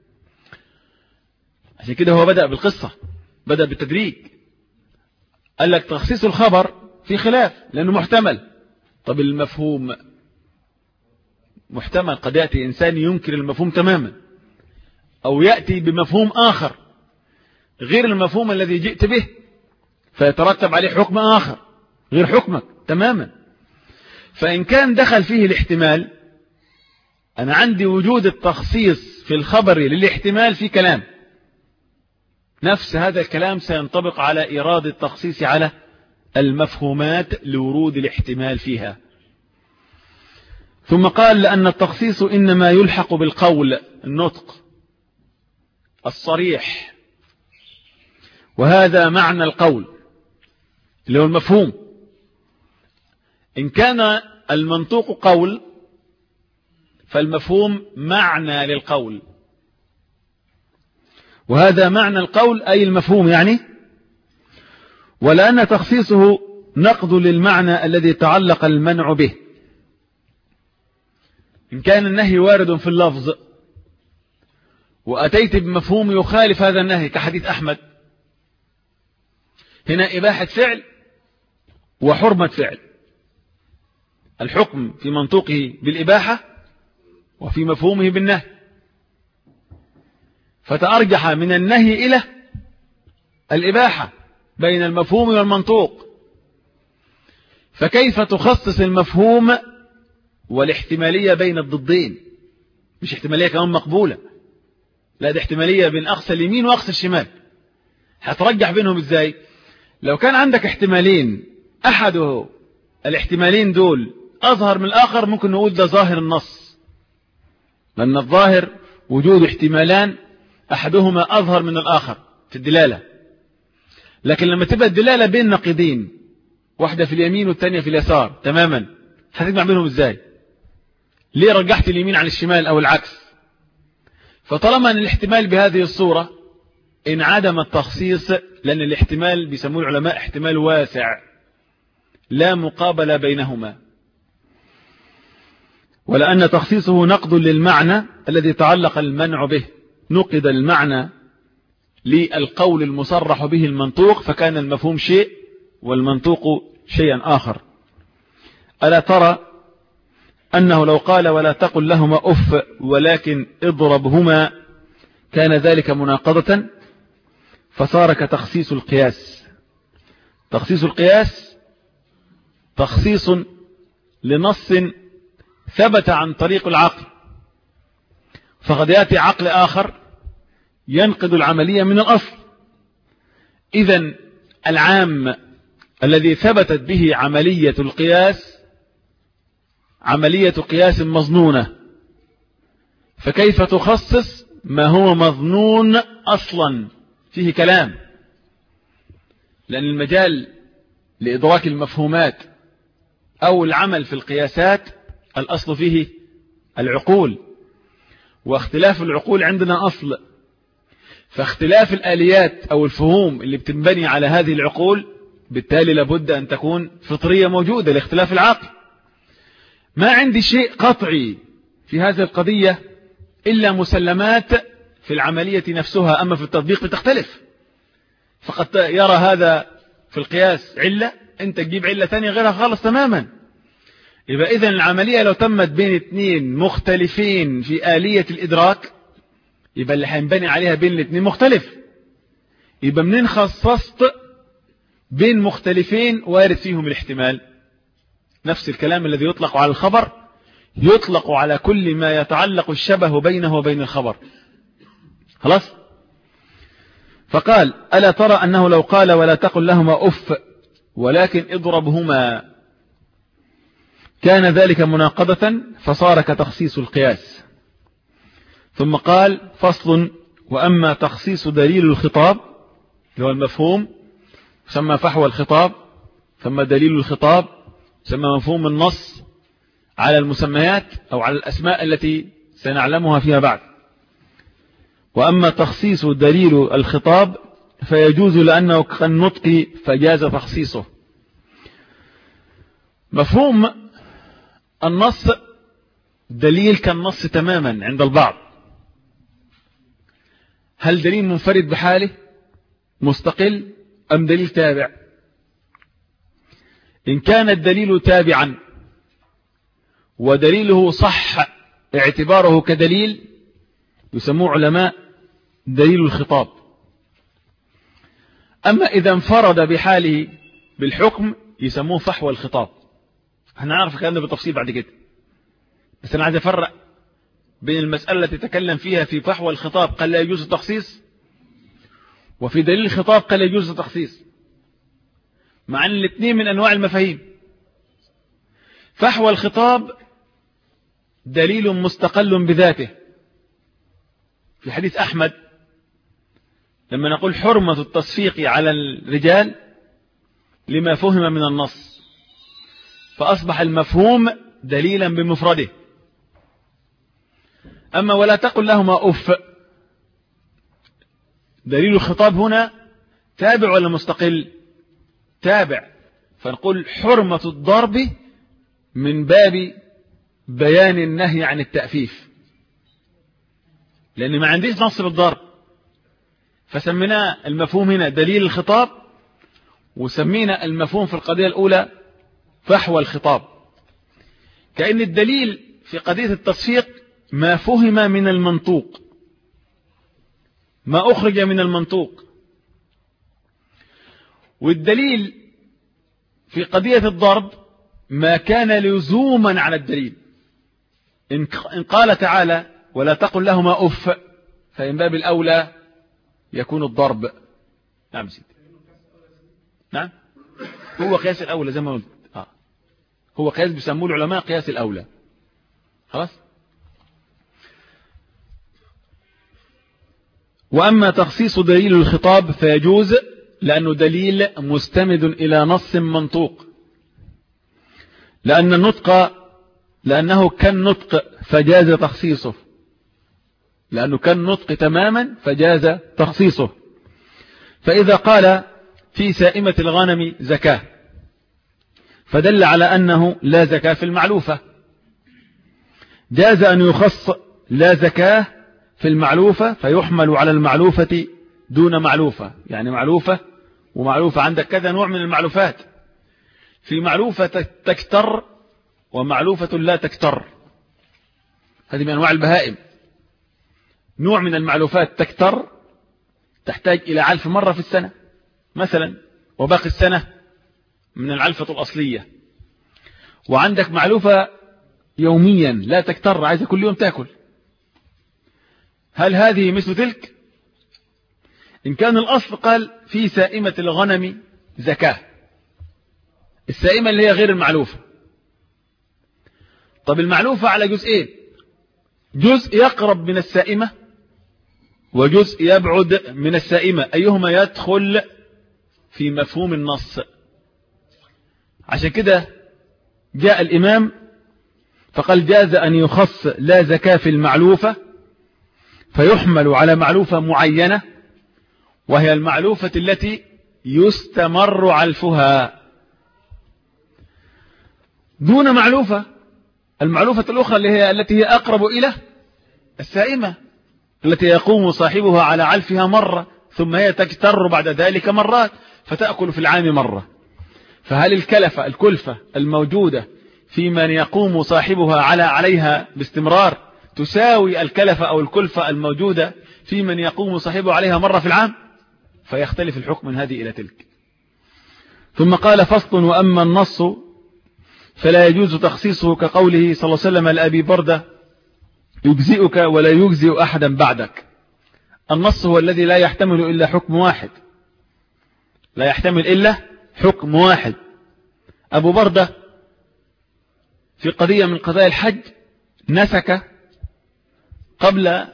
عشان كده هو بدأ بالقصة، بدأ بالتدريج. قال لك تخصيص الخبر فيه خلاف لأنه محتمل. طب المفهوم محتمل، قد يأتي إنسان ينكر المفهوم تماما، أو يأتي بمفهوم آخر غير المفهوم الذي جئت به، فيترتب عليه حكم آخر غير حكمك تماما. فإن كان دخل فيه الاحتمال، أنا عندي وجود التخصيص في الخبر للاحتمال في كلام، نفس هذا الكلام سينطبق على إيراد التخصيص على المفهومات لورود الاحتمال فيها. ثم قال: لأن التخصيص إنما يلحق بالقول، النطق الصريح، وهذا معنى القول اللي هو المفهوم. إن كان المنطوق قول فالمفهوم معنى للقول، وهذا معنى القول أي المفهوم يعني. ولأن تخصيصه نقض للمعنى الذي تعلق المنع به. إن كان النهي وارد في اللفظ وأتيت بمفهوم يخالف هذا النهي كحديث أحمد، هنا إباحة فعل وحرمة فعل، الحكم في منطوقه بالإباحة وفي مفهومه بالنهي، فتأرجح من النهي إلى الإباحة بين المفهوم والمنطوق. فكيف تخصص المفهوم والاحتمالية بين الضدين؟ مش احتمالية كمان مقبولة، لا ده احتمالية بين أقصى اليمين وأقصى الشمال. هترجح بينهم ازاي؟ لو كان عندك احتمالين أحد الاحتمالين دول أظهر من الآخر، ممكن نقول ده ظاهر النص، لأن الظاهر وجود احتمالان أحدهما أظهر من الآخر في الدلالة. لكن لما تبقى الدلالة بين نقيضين، واحدة في اليمين والثانية في اليسار تماما، هتجمع بينهم ازاي؟ ليه رجحت اليمين عن الشمال أو العكس؟ فطالما أن الاحتمال بهذه الصورة انعدم التخصيص، لأن الاحتمال بيسموه العلماء احتمال واسع لا مقابل بينهما. ولأن تخصيصه نقض للمعنى الذي تعلق المنع به، نقض المعنى للقول المصرح به المنطوق، فكان المفهوم شيء والمنطوق شيئا آخر. ألا ترى أنه لو قال ولا تقل لهما أف ولكن اضربهما كان ذلك مناقضة، فصار كتخصيص القياس. تخصيص القياس تخصيص لنص ثبت عن طريق العقل، فقد يأتي عقل آخر ينقض العملية من الأصل. إذن العام الذي ثبتت به عملية القياس عملية قياس مظنونة، فكيف تخصص ما هو مظنون أصلا؟ فيه كلام، لأن المجال لإدراك المفهومات أو العمل في القياسات الأصل فيه العقول، واختلاف العقول عندنا أصل، فاختلاف الآليات أو الفهوم اللي بتنبني على هذه العقول بالتالي لابد أن تكون فطرية موجودة لاختلاف العقل. ما عندي شيء قطعي في هذه القضية إلا مسلمات في العملية نفسها، أما في التطبيق بتختلف. فقد يرى هذا في القياس علة، أنت تجيب علة ثانية غيرها خالص تماما. يبقى إذن العملية لو تمت بين اثنين مختلفين في آلية الإدراك، يبقى اللي هينبني عليها بين الاثنين مختلف. يبقى منين خصصت بين مختلفين وارد فيهم الاحتمال؟ نفس الكلام الذي يطلق على الخبر يطلق على كل ما يتعلق الشبه بينه وبين الخبر. خلاص؟ فقال ألا ترى أنه لو قال ولا تقل لهما أف ولكن اضربهما كان ذلك مناقضة، فصار كتخصيص القياس. ثم قال فصل: وأما تخصيص دليل الخطاب هو المفهوم يسمى فحوى الخطاب، ثم دليل الخطاب يسمى مفهوم النص على المسميات أو على الأسماء التي سنعلمها فيها بعد. وأما تخصيص دليل الخطاب فيجوز لأنه كالنطق فجاز تخصيصه. مفهوم النص دليل كالنص تماما عند البعض. هل دليل منفرد بحاله مستقل أم دليل تابع؟ إن كان الدليل تابعا ودليله صح اعتباره كدليل يسموه علماء دليل الخطاب. أما إذا انفرد بحاله بالحكم يسموه فحوى الخطاب. هنعرف الكلام ده بالتفصيل بعد كده، بس أنا عايز أفرق بين المسألة التي تتكلم فيها في فحوى الخطاب قال لا يجوز التخصيص، وفي دليل الخطاب قال لا يجوز التخصيص، مع أن الاثنين من أنواع المفاهيم. فحوى الخطاب دليل مستقل بذاته. في حديث أحمد لما نقول حرمة التصفيق على الرجال لما فهم من النص، فأصبح المفهوم دليلا بمفرده. أما ولا تقل لهما أف دليل الخطاب هنا تابع ولا مستقل؟ تابع. فنقول حرمة الضرب من باب بيان النهي عن التأفيف، لأن ما عنديش نص بالضرب، فسمينا المفهوم هنا دليل الخطاب، وسمينا المفهوم في القضية الأولى فحوى الخطاب. كأن الدليل في قضية التصفيق ما فهم من المنطوق، ما أخرج من المنطوق، والدليل في قضية الضرب ما كان لزوما على الدليل. إن قال تعالى ولا تقل لهما أف، فإن باب الأولى يكون الضرب. نعم سيدي، نعم هو قياس الأولى زي ما قلت. آه. هو قياس بيسموه العلماء قياس الأولى. خلاص. وأما تخصيص دليل الخطاب فيجوز، لأنه دليل مستند إلى نص منطوق، لأن النطق لأنه كالنطق فجاز تخصيصه، لأنه كالنطق تماما فجاز تخصيصه. فإذا قال في سائمة الغنم زكاة فدل على أنه لا زكاة في المعلوفة، جاز أن يخص لا زكاة في المعلوفة فيحمل على المعلوفة دون معلوفة. يعني معلوفة ومعلوفة، عندك كذا نوع من المعلوفات، في معلوفة تكتر ومعلوفة لا تكتر، هذه من أنواع البهائم. نوع من المعلوفات تكتر تحتاج إلى علف مرة في السنة مثلا، وباقي السنة من العلفة الأصلية. وعندك معلوفة يوميا لا تكتر، عايزة كل يوم تأكل. هل هذه مثل تلك؟ إن كان الأصل قال في سائمة الغنم زكاة، السائمة اللي هي غير المعلوفة. طب المعلوفة على جزئين، جزء يقرب من السائمة وجزء يبعد من السائمة، أيهما يدخل في مفهوم النص. عشان كده جاء الإمام فقال جاز أن يخص لا زكاة في المعلوفة فيحمل على معلوفة معينة، وهي المعلوفة التي يستمر علفها، دون معلوفة المعلوفة الأخرى اللي هي التي هي أقرب إلى السائمة، التي يقوم صاحبها على علفها مرة ثم هي تكتر بعد ذلك مرات فتأكل في العام مرة. فهل الكلفة الكلفة الموجودة في من يقوم صاحبها على عليها باستمرار تساوي الكلفة أو الكلفة الموجودة في من يقوم صاحبه عليها مرة في العام؟ فيختلف الحكم من هذه إلى تلك. ثم قال فصل: وأما النص فلا يجوز تخصيصه كقوله صلى الله عليه وسلم لأبي بردة يجزئك ولا يجزئ أحدا بعدك. النص هو الذي لا يحتمل إلا حكم واحد، لا يحتمل إلا حكم واحد. أبو بردة في قضية من قضايا الحج نسك قبل،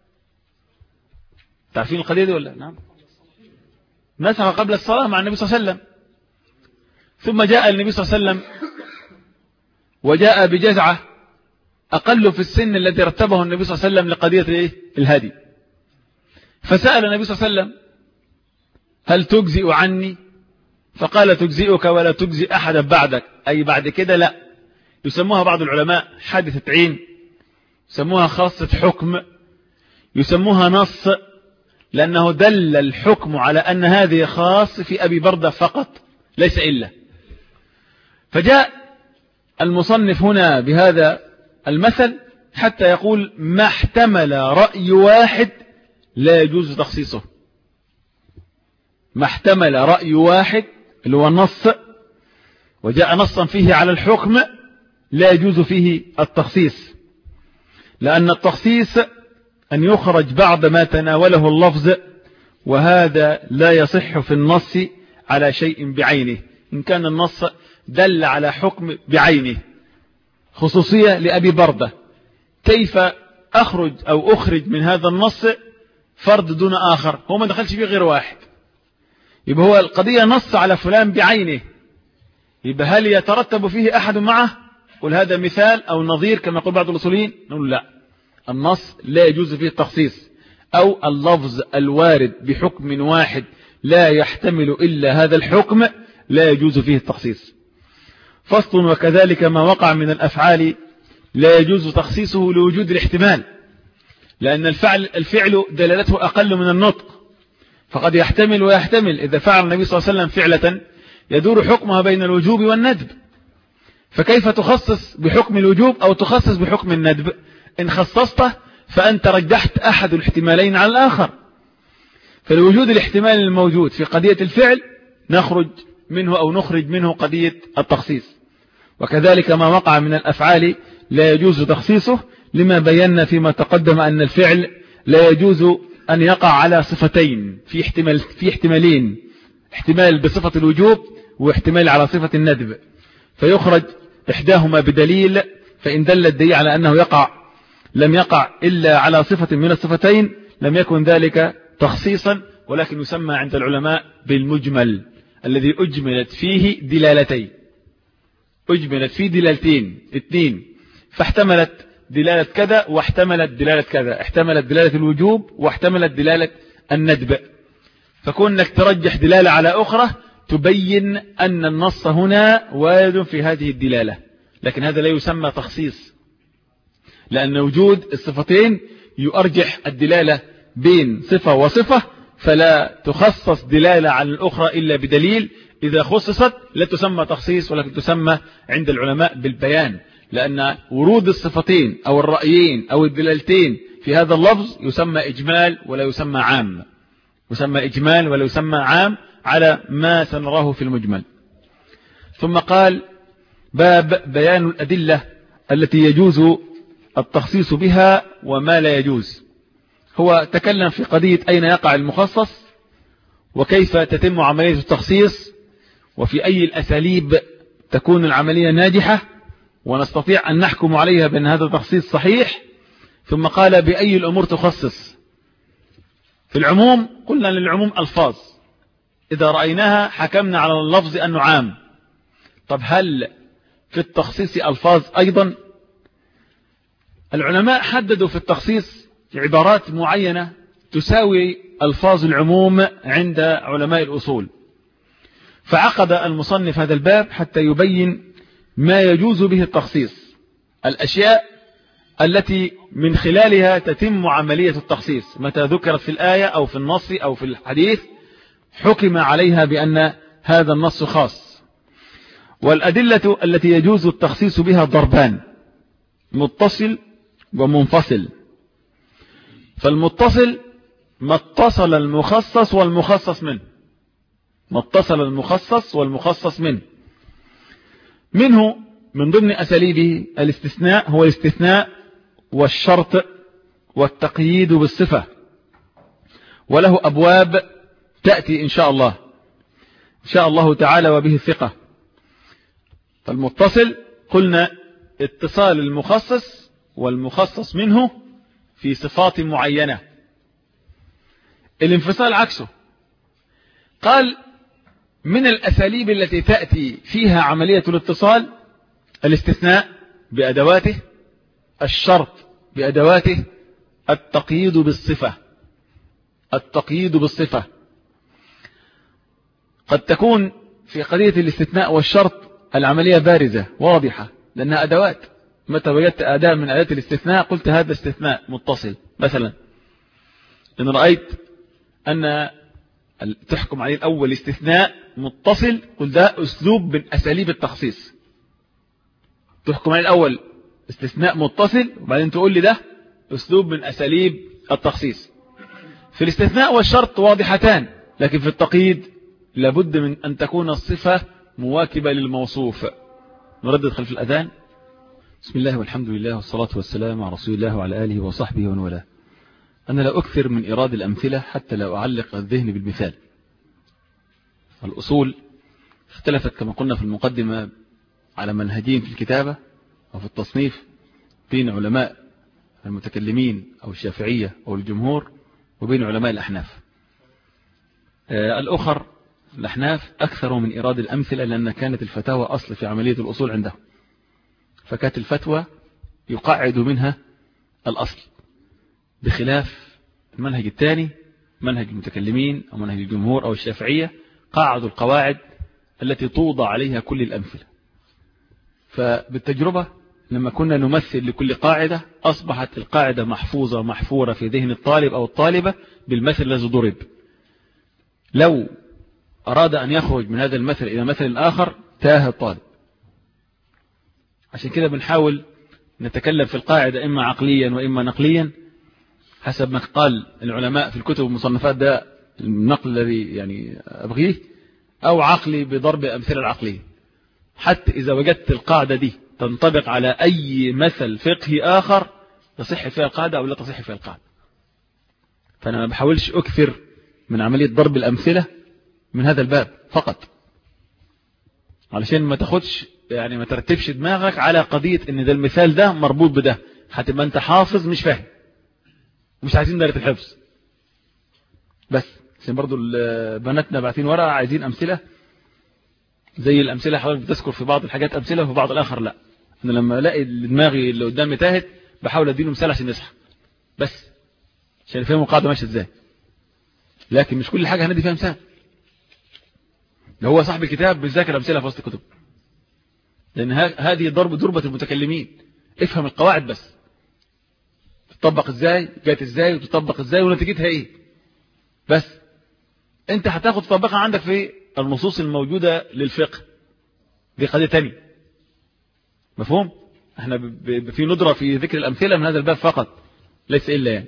تعرفين القضية دي ولا؟ نعم، نسك قبل الصلاة مع النبي صلى الله عليه وسلم، ثم جاء النبي صلى الله عليه وسلم وجاء بجزعة أقل في السن الذي رتبه النبي صلى الله عليه وسلم لقضية الهدي، فسأل النبي صلى الله عليه وسلم هل تجزئ عني؟ فقال تجزئك ولا تجزئ أحدا بعدك، أي بعد كده لا. يسموها بعض العلماء حادثة عين، يسموها خاصة حكم، يسموها نص، لأنه دل الحكم على أن هذه خاص في أبي بردة فقط ليس إلا. فجاء المصنف هنا بهذا المثل حتى يقول ما احتمل رأي واحد لا يجوز تخصيصه، ما احتمل رأي واحد اللي هو النص وجاء نصا فيه على الحكم لا يجوز فيه التخصيص، لأن التخصيص أن يخرج بعض ما تناوله اللفظ، وهذا لا يصح في النص على شيء بعينه. إن كان النص دل على حكم بعينه، خصوصية لأبي بردة، كيف أخرج أو أخرج من هذا النص فرد دون آخر؟ هو ما دخلش فيه غير واحد، يبقى هو القضية نص على فلان بعينه، يبقى هل يترتب فيه أحد معه؟ قل هذا مثال أو نظير كما يقول بعض الأصوليين، نقول لا، النص لا يجوز فيه التخصيص. أو اللفظ الوارد بحكم واحد لا يحتمل إلا هذا الحكم لا يجوز فيه التخصيص. فصل: وكذلك ما وقع من الأفعال لا يجوز تخصيصه لوجود الاحتمال، لأن الفعل الفعل دلالته أقل من النطق، فقد يحتمل ويحتمل. إذا فعل النبي صلى الله عليه وسلم فعلة يدور حكمها بين الوجوب والندب، فكيف تخصص بحكم الوجوب أو تخصص بحكم الندب؟ إن خصصته فأنت رجحت أحد الاحتمالين على الآخر. فلوجود الاحتمال الموجود في قضية الفعل نخرج منه أو نخرج منه قضية التخصيص. وكذلك ما وقع من الأفعال لا يجوز تخصيصه، لما بينا فيما تقدم أن الفعل لا يجوز أن يقع على صفتين، في احتمال في احتمالين، احتمال بصفة الوجوب واحتمال على صفة الندب، فيخرج إحداهما بدليل، فإن دل الدليل على أنه يقع لم يقع إلا على صفة من الصفتين لم يكن ذلك تخصيصا، ولكن يسمى عند العلماء بالمجمل الذي أجملت فيه دلالتين، أجملت فيه دلالتين اثنين، فاحتملت دلالة كذا واحتملت دلالة كذا، احتملت دلالة الوجوب واحتملت دلالة الندب، فكونك ترجح دلالة على أخرى تبين أن النص هنا وارد في هذه الدلالة، لكن هذا لا يسمى تخصيص، لأن وجود الصفتين يؤرجح الدلالة بين صفة وصفة، فلا تخصص دلالة على الأخرى إلا بدليل. إذا خصصت لا تسمى تخصيص، ولكن تسمى عند العلماء بالبيان، لأن ورود الصفتين أو الرأيين أو الدلالتين في هذا اللفظ يسمى إجمال ولا يسمى عام، يسمى إجمال ولا يسمى عام على ما سنراه في المجمل. ثم قال: باب بيان الأدلة التي يجوز التخصيص بها وما لا يجوز. هو تكلم في قضية أين يقع المخصص، وكيف تتم عملية التخصيص، وفي أي الأساليب تكون العملية ناجحة ونستطيع أن نحكم عليها بأن هذا التخصيص صحيح. ثم قال: بأي الأمور تخصص. في العموم قلنا للعموم ألفاظ، إذا رأيناها حكمنا على اللفظ أنه عام. طب هل في التخصيص ألفاظ أيضا؟ العلماء حددوا في التخصيص عبارات معينة تساوي ألفاظ العموم عند علماء الأصول، فعقد المصنف هذا الباب حتى يبين ما يجوز به التخصيص، الأشياء التي من خلالها تتم عملية التخصيص، متى ذكرت في الآية أو في النص أو في الحديث حكم عليها بأن هذا النص خاص. والأدلة التي يجوز التخصيص بها ضربان: متصل ومنفصل. فالمتصل ما اتصل المخصص والمخصص منه، ما اتصل المخصص والمخصص منه. منه من ضمن أساليبه الاستثناء، هو الاستثناء والشرط والتقييد بالصفة، وله أبواب تأتي إن شاء الله إن شاء الله تعالى وبه الثقة. فالمتصل قلنا اتصال المخصص والمخصص منه في صفات معينة. الانفصال عكسه. قال: من الأساليب التي تأتي فيها عملية الاتصال الاستثناء بأدواته، الشرط بأدواته، التقييد بالصفة. التقييد بالصفة قد تكون في قضية الاستثناء والشرط العملية بارزة واضحة لأنها أدوات. متى وجدت أداة من آيات الاستثناء قلت هذا استثناء متصل. مثلا إن رأيت أن تحكم عليه الأول استثناء متصل، قل ده أسلوب من أساليب التخصيص. تحكم عليه الأول استثناء متصل وبعدين تقول لي ده أسلوب من أساليب التخصيص. في الاستثناء والشرط واضحتان، لكن في التقييد لابد من أن تكون الصفة مواكبة للموصوف. نردد خلف الأذان. بسم الله والحمد لله والصلاة والسلام على رسول الله وعلى آله وصحبه ومن والاه. أنا لا أكثر من إيراد الأمثلة حتى لا أعلق الذهن بالمثال. الأصول اختلفت كما قلنا في المقدمة على منهجين في الكتابة وفي التصنيف بين علماء المتكلمين أو الشافعية أو الجمهور وبين علماء الأحناف. الأخر الأحناف أكثر من إيراد الأمثلة لأن كانت الفتاوى أصل في عملية الأصول عندهم، فكانت الفتوى يقعد منها الأصل، بخلاف المنهج الثاني منهج المتكلمين أو منهج الجمهور أو الشافعية، قاعدوا القواعد التي توضع عليها كل الأمثلة. فبالتجربة لما كنا نمثل لكل قاعدة أصبحت القاعدة محفوظة محفورة في ذهن الطالب أو الطالبة بالمثل الذي ضرب. لو أراد أن يخرج من هذا المثل إلى مثل آخر تاه الطالب. عشان كده بنحاول نتكلم في القاعدة إما عقليا وإما نقليا حسب ما قال العلماء في الكتب والمصنفات، ده النقل الذي يعني أبغيه، أو عقلي بضرب أمثلة العقلية، حتى إذا وجدت القاعدة دي تنطبق على أي مثل فقهي آخر تصح فيها القاعدة أو لا تصح فيها القاعدة. فأنا ما بحاولش أكثر من عملية ضرب الأمثلة من هذا الباب فقط، علشان ما تاخدش يعني ما ترتبش دماغك على قضية ان ده المثال ده مربوط بده، هتبقى انت حافظ مش فاهم، مش عايزين دايرة الحفظ بس. عشان برضو بناتنا باعتين ورقة عايزين أمثلة زي الأمثلة، حاول بتذكر في بعض الحاجات أمثلة وفي بعض الآخر لا. أنا لما ألاقي دماغي اللي قدامي تاهت بحاول أديله مثال عشان يصحى بس، عشان يفهموا القاعدة ماشية إزاي. لكن مش كل حاجة هندي فيها مثال. ده هو صاحب الكتاب بيذاكر أمثلة في وسط الكتب، لأن هذه ضرب ضربة المتكلمين. افهم القواعد بس، تطبق ازاي، جات ازاي، وتطبق ازاي، ونتيجتها ايه بس. انت هتاخد تطبقها عندك في النصوص الموجودة للفقه، دي قضية تانية. مفهوم؟ احنا في ندرة في ذكر الأمثلة من هذا الباب فقط، ليس إلا يعني.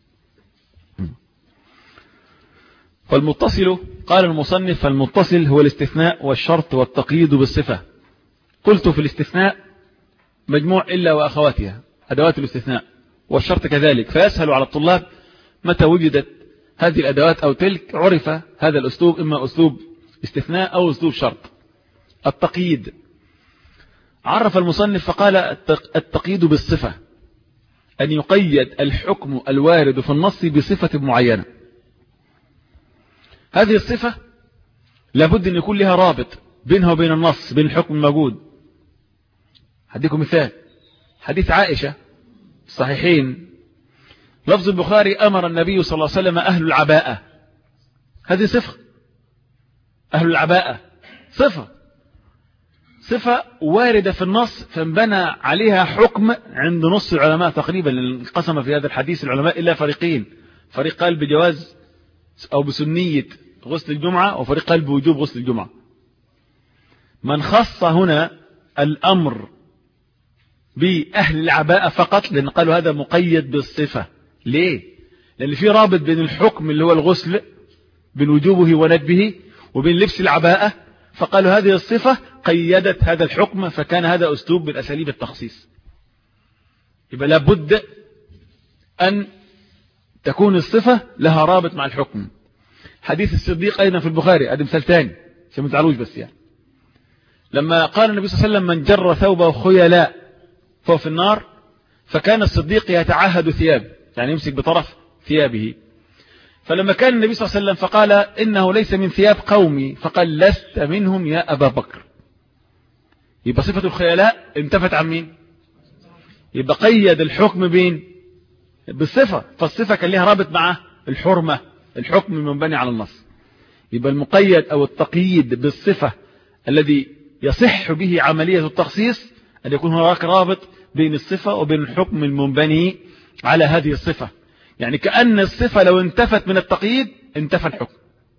فالمتصل قال المصنف فالمتصل هو الاستثناء والشرط والتقييد بالصفة. قلت في الاستثناء مجموع إلا وأخواتها أدوات الاستثناء، والشرط كذلك، فيسهل على الطلاب متى وجدت هذه الأدوات أو تلك عرف هذا الأسلوب إما أسلوب استثناء أو أسلوب شرط. التقييد عرف المصنف فقال التقييد بالصفة، أن يقيد الحكم الوارد في النص بصفة معينة. هذه الصفة لابد أن يكون لها رابط بينها وبين النص، بين الحكم الموجود. هديكم مثال حديث عائشة الصحيحين، لفظ البخاري أمر النبي صلى الله عليه وسلم أهل العباءة، هذه صفة. أهل العباءة صفة صفة واردة في النص، فانبنى عليها حكم عند نص العلماء تقريبا. انقسم في هذا الحديث العلماء إلا فريقين، فريق قال بجواز أو بسنية غسل الجمعة، وفريق قال بوجوب غسل الجمعة. من خص هنا الأمر بأهل العباءة فقط، لأن قالوا هذا مقيد بالصفة. ليه؟ لأن في رابط بين الحكم اللي هو الغسل بين وجوبه وندبه وبين لبس العباءة، فقالوا هذه الصفة قيدت هذا الحكم، فكان هذا أسلوب من أساليب التخصيص. يبقى لابد أن تكون الصفة لها رابط مع الحكم. حديث الصديق أيضا في البخاري، هذا مثال ثاني عشان ما تعلوش بس يعني. لما قال النبي صلى الله عليه وسلم من جر ثوبه خيلاء فهو في النار، فكان الصديق يتعهد ثيابه، يعني يمسك بطرف ثيابه. فلما كان النبي صلى الله عليه وسلم فقال إنه ليس من ثياب قومي، فقال لست منهم يا أبا بكر. يبقى صفة الخيلاء انتفت عن مين؟ يبقى قيد الحكم بين بالصفة، فالصفة كان لها رابط مع الحرمة، الحكم المنبني على النص. يبقى المقيد أو التقييد بالصفة الذي يصح به عملية التخصيص أن يكون هناك رابط بين الصفة وبين الحكم المنبني على هذه الصفة. يعني كأن الصفة لو انتفت من التقييد انتفى الحكم.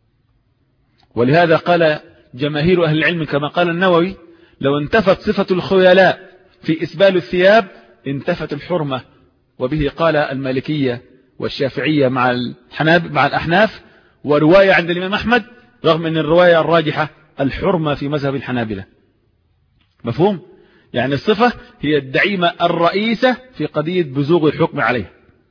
ولهذا قال جماهير أهل العلم كما قال النووي لو انتفت صفة الخيلاء في إسبال الثياب انتفت الحرمة. وبه قال المالكية والشافعية مع الحناب مع الأحناف، ورواية عند الإمام أحمد، رغم أن الرواية الراجحة الحرمة في مذهب الحنابلة. مفهوم؟ يعني الصفة هي الدعيمة الرئيسة في قضية بزوغ الحكم عليها.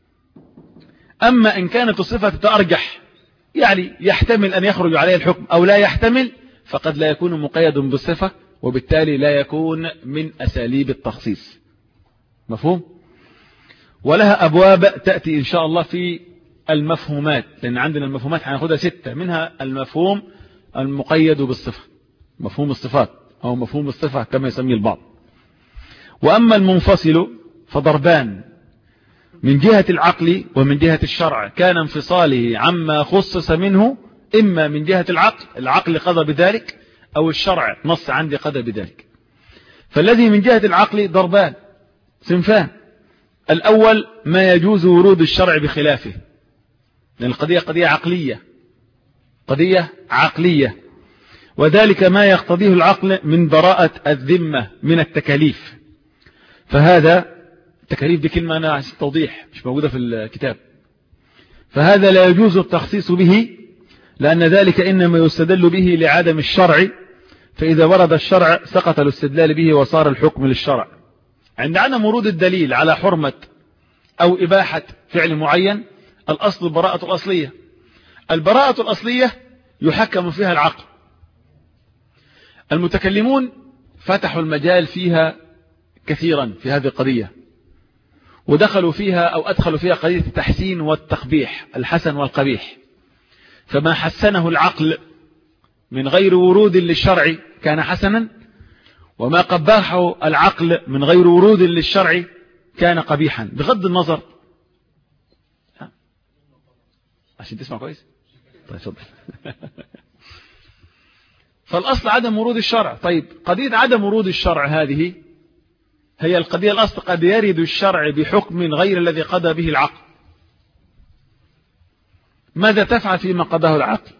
أما إن كانت الصفة تتأرجح، يعني يحتمل أن يخرج عليها الحكم أو لا يحتمل، فقد لا يكون مقيد بالصفة، وبالتالي لا يكون من أساليب التخصيص. مفهوم؟ ولها أبواب تأتي إن شاء الله في المفهومات، لأن عندنا المفهومات هناخدها ستة، منها المفهوم المقيد بالصفة، مفهوم الصفات أو مفهوم الصفة كما يسميه البعض. وأما المنفصل فضربان، من جهة العقل ومن جهة الشرع كان انفصاله عما خصص منه إما من جهة العقل، العقل قضى بذلك، أو الشرع نص عندي قضى بذلك. فالذي من جهة العقل ضربان صنفان. الأول ما يجوز ورود الشرع بخلافه، لأن القضية قضية عقلية، قضية عقلية، وذلك ما يقتضيه العقل من براءة الذمة من التكاليف. فهذا التكاليف دي كلمة أنا عايز توضيح مش موجودة في الكتاب. فهذا لا يجوز التخصيص به، لأن ذلك إنما يستدل به لعدم الشرع، فإذا ورد الشرع سقط الاستدلال به وصار الحكم للشرع. عند عدم ورود الدليل على حرمة أو إباحة فعل معين، الأصل البراءة الأصلية. البراءة الأصلية يحكم فيها العقل. المتكلمون فتحوا المجال فيها كثيرا في هذه القضية، ودخلوا فيها أو أدخلوا فيها قضية التحسين والتقبيح، الحسن والقبيح. فما حسنه العقل من غير ورود للشرع كان حسنا، وما قبحه العقل من غير ورود للشرع كان قبيحا، بغض النظر. عشان تسمع كويس. طيب اتفضل. فالأصل عدم ورود الشرع. طيب قضية عدم ورود الشرع هذه هي القضية الأصل، قد يرد الشرع بحكم غير الذي قضى به العقل. ماذا تفعل فيما قضاه العقل؟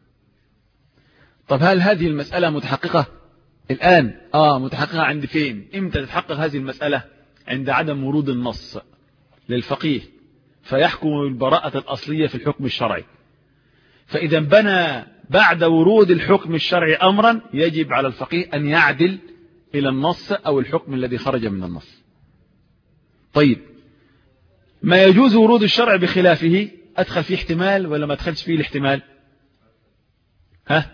طب هل هذه المسألة متحققة الآن؟ آه متحققة. عند فين؟ إمتى تتحقق هذه المسألة؟ عند عدم ورود النص للفقيه فيحكم بالبراءة الأصلية في الحكم الشرعي. فإذا بنى بعد ورود الحكم الشرعي أمرا، يجب على الفقيه أن يعدل إلى النص أو الحكم الذي خرج من النص. طيب ما يجوز ورود الشرع بخلافه، أدخل فيه احتمال ولا ما أدخلش فيه الاحتمال؟ ها؟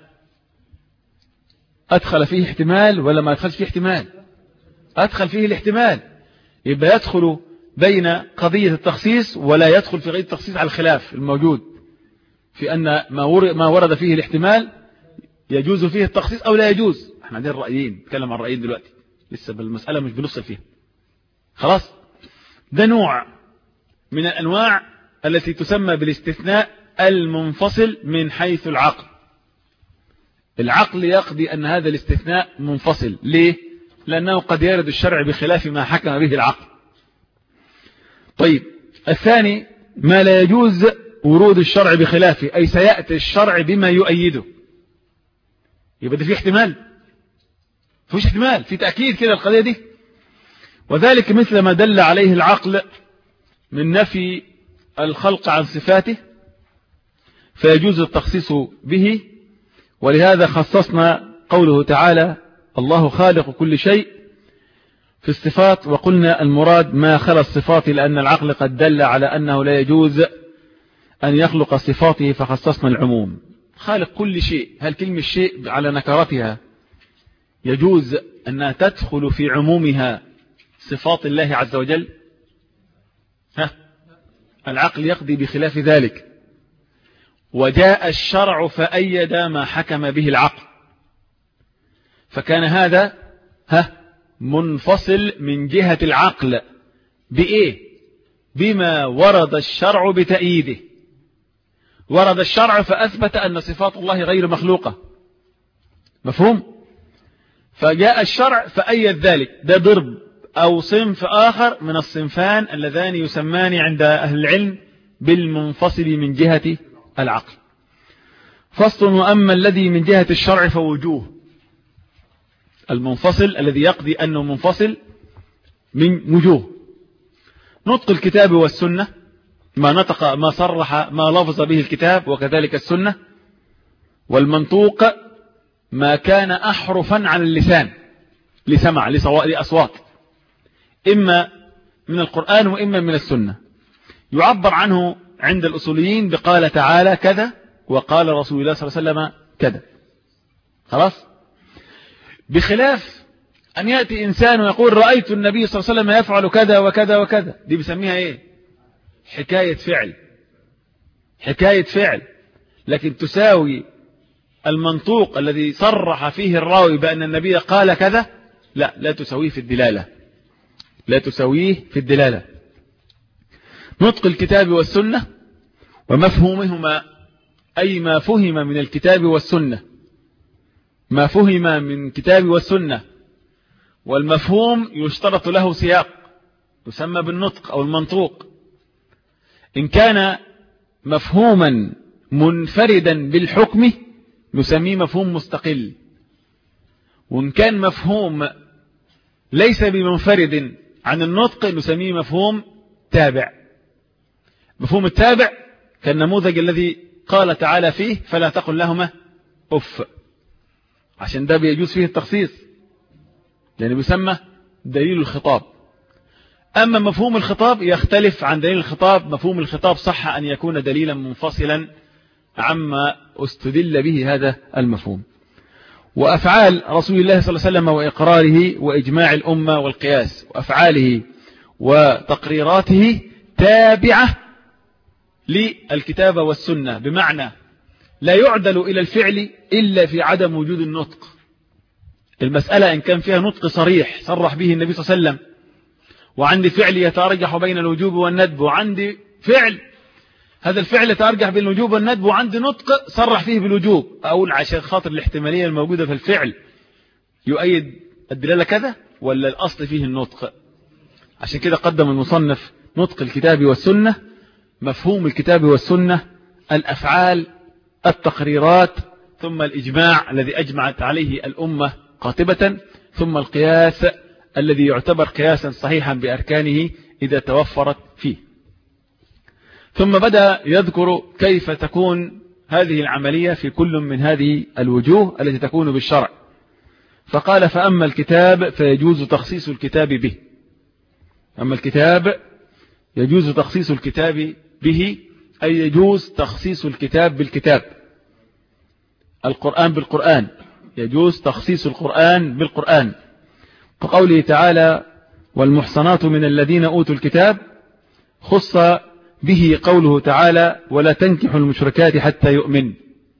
أدخل فيه احتمال ولا ما أدخلش فيه احتمال؟ أدخل فيه الاحتمال. يبقى يدخل بين قضية التخصيص ولا يدخل في قضية التخصيص على الخلاف الموجود في أن ما ورد فيه الاحتمال يجوز فيه التخصيص أو لا يجوز. احنا عندنا الرأيين، نتكلم عن الرأيين دلوقتي، لسه بالمسألة مش بنفصل فيها. خلاص، ده نوع من الأنواع التي تسمى بالاستثناء المنفصل من حيث العقل. العقل يقضي أن هذا الاستثناء منفصل. ليه؟ لأنه قد يرد الشرع بخلاف ما حكم به العقل. طيب الثاني ما لا يجوز ورود الشرع بخلافه، أي سيأتي الشرع بما يؤيده. يبقى ده في احتمال؟ فيش احتمال، في تأكيد كده القضية دي. وذلك مثل ما دل عليه العقل من نفي الخلق عن صفاته، فيجوز التخصيص به. ولهذا خصصنا قوله تعالى الله خالق كل شيء في الصفات، وقلنا المراد ما خلا الصفات، لأن العقل قد دل على أنه لا يجوز أن يخلق صفاته، فخصصنا العموم. خالق كل شيء، هل كلمة شيء على نكرتها يجوز أنها تدخل في عمومها صفات الله عز وجل؟ ها؟ العقل يقضي بخلاف ذلك، وجاء الشرع فأيد ما حكم به العقل، فكان هذا ها منفصل من جهة العقل بإيه؟ بما ورد الشرع بتأييده. ورد الشرع فأثبت أن صفات الله غير مخلوقة، مفهوم؟ فجاء الشرع فأيد ذلك. ده ضرب أو صنف آخر من الصنفان اللذان يسمان عند أهل العلم بالمنفصل من جهة العقل. فصل. وأما الذي من جهة الشرع فوجوه. المنفصل الذي يقضي أنه منفصل من وجوه: نطق الكتاب والسنة، ما نطق ما صرح ما لفظ به الكتاب وكذلك السنة. والمنطوق ما كان أحرفا عن اللسان لسمع لأصوات، إما من القرآن وإما من السنة. يعبر عنه عند الأصوليين بقال تعالى كذا وقال رسول الله صلى الله عليه وسلم كذا. خلاص، بخلاف أن يأتي إنسان ويقول رأيت النبي صلى الله عليه وسلم يفعل كذا وكذا وكذا. دي بسميها إيه؟ حكاية فعل، حكاية فعل. لكن تساوي المنطوق الذي صرح فيه الراوي بأن النبي قال كذا؟ لا، لا تساويه في الدلالة، لا تساويه في الدلالة. نطق الكتاب والسنة ومفهومهما، أي ما فهم من الكتاب والسنة، ما فهم من الكتاب والسنة. والمفهوم يشترط له سياق يسمى بالنطق أو المنطوق. إن كان مفهوما منفردا بالحكم نسميه مفهوم مستقل، وإن كان مفهوم ليس بمنفرد عن النطق نسميه مفهوم تابع. مفهوم التابع كالنموذج الذي قال تعالى فيه فلا تقل لهما أف، عشان ده بيجوز فيه التخصيص لأنه بيسمى دليل الخطاب. أما مفهوم الخطاب يختلف عن دليل الخطاب. مفهوم الخطاب صح أن يكون دليلا منفصلا عما استدل به هذا المفهوم. وأفعال رسول الله صلى الله عليه وسلم وإقراره وإجماع الأمة والقياس وأفعاله وتقريراته تابعة للكتاب والسنة، بمعنى لا يعدل إلى الفعل إلا في عدم وجود النطق. المسألة إن كان فيها نطق صريح صرح به النبي صلى الله عليه وسلم، وعندي فعل يترجح بين الوجوب والندب، وعندي فعل هذا الفعل يترجح بين الوجوب والندب، وعندي نطق صرح فيه بالوجوب، أقول عشان خاطر الاحتمالية الموجودة في الفعل يؤيد الدلالة كذا ولا الأصل فيه النطق. عشان كده قدم المصنف نطق الكتاب والسنة، مفهوم الكتاب والسنة، الأفعال، التقريرات، ثم الإجماع الذي أجمعت عليه الأمة قاطبة، ثم القياس الذي يعتبر قياسا صحيحا بأركانه إذا توفرت فيه. ثم بدأ يذكر كيف تكون هذه العملية في كل من هذه الوجوه التي تكون بالشرع. فقال فأما الكتاب فيجوز تخصيص الكتاب به. أما الكتاب يجوز تخصيص الكتاب به، أي يجوز تخصيص الكتاب بالكتاب. القرآن بالقرآن، يجوز تخصيص القرآن بالقرآن. كقوله تعالى والمحصنات من الذين أوتوا الكتاب، خص به قوله تعالى ولا تنكحوا المشركات حتى يؤمن.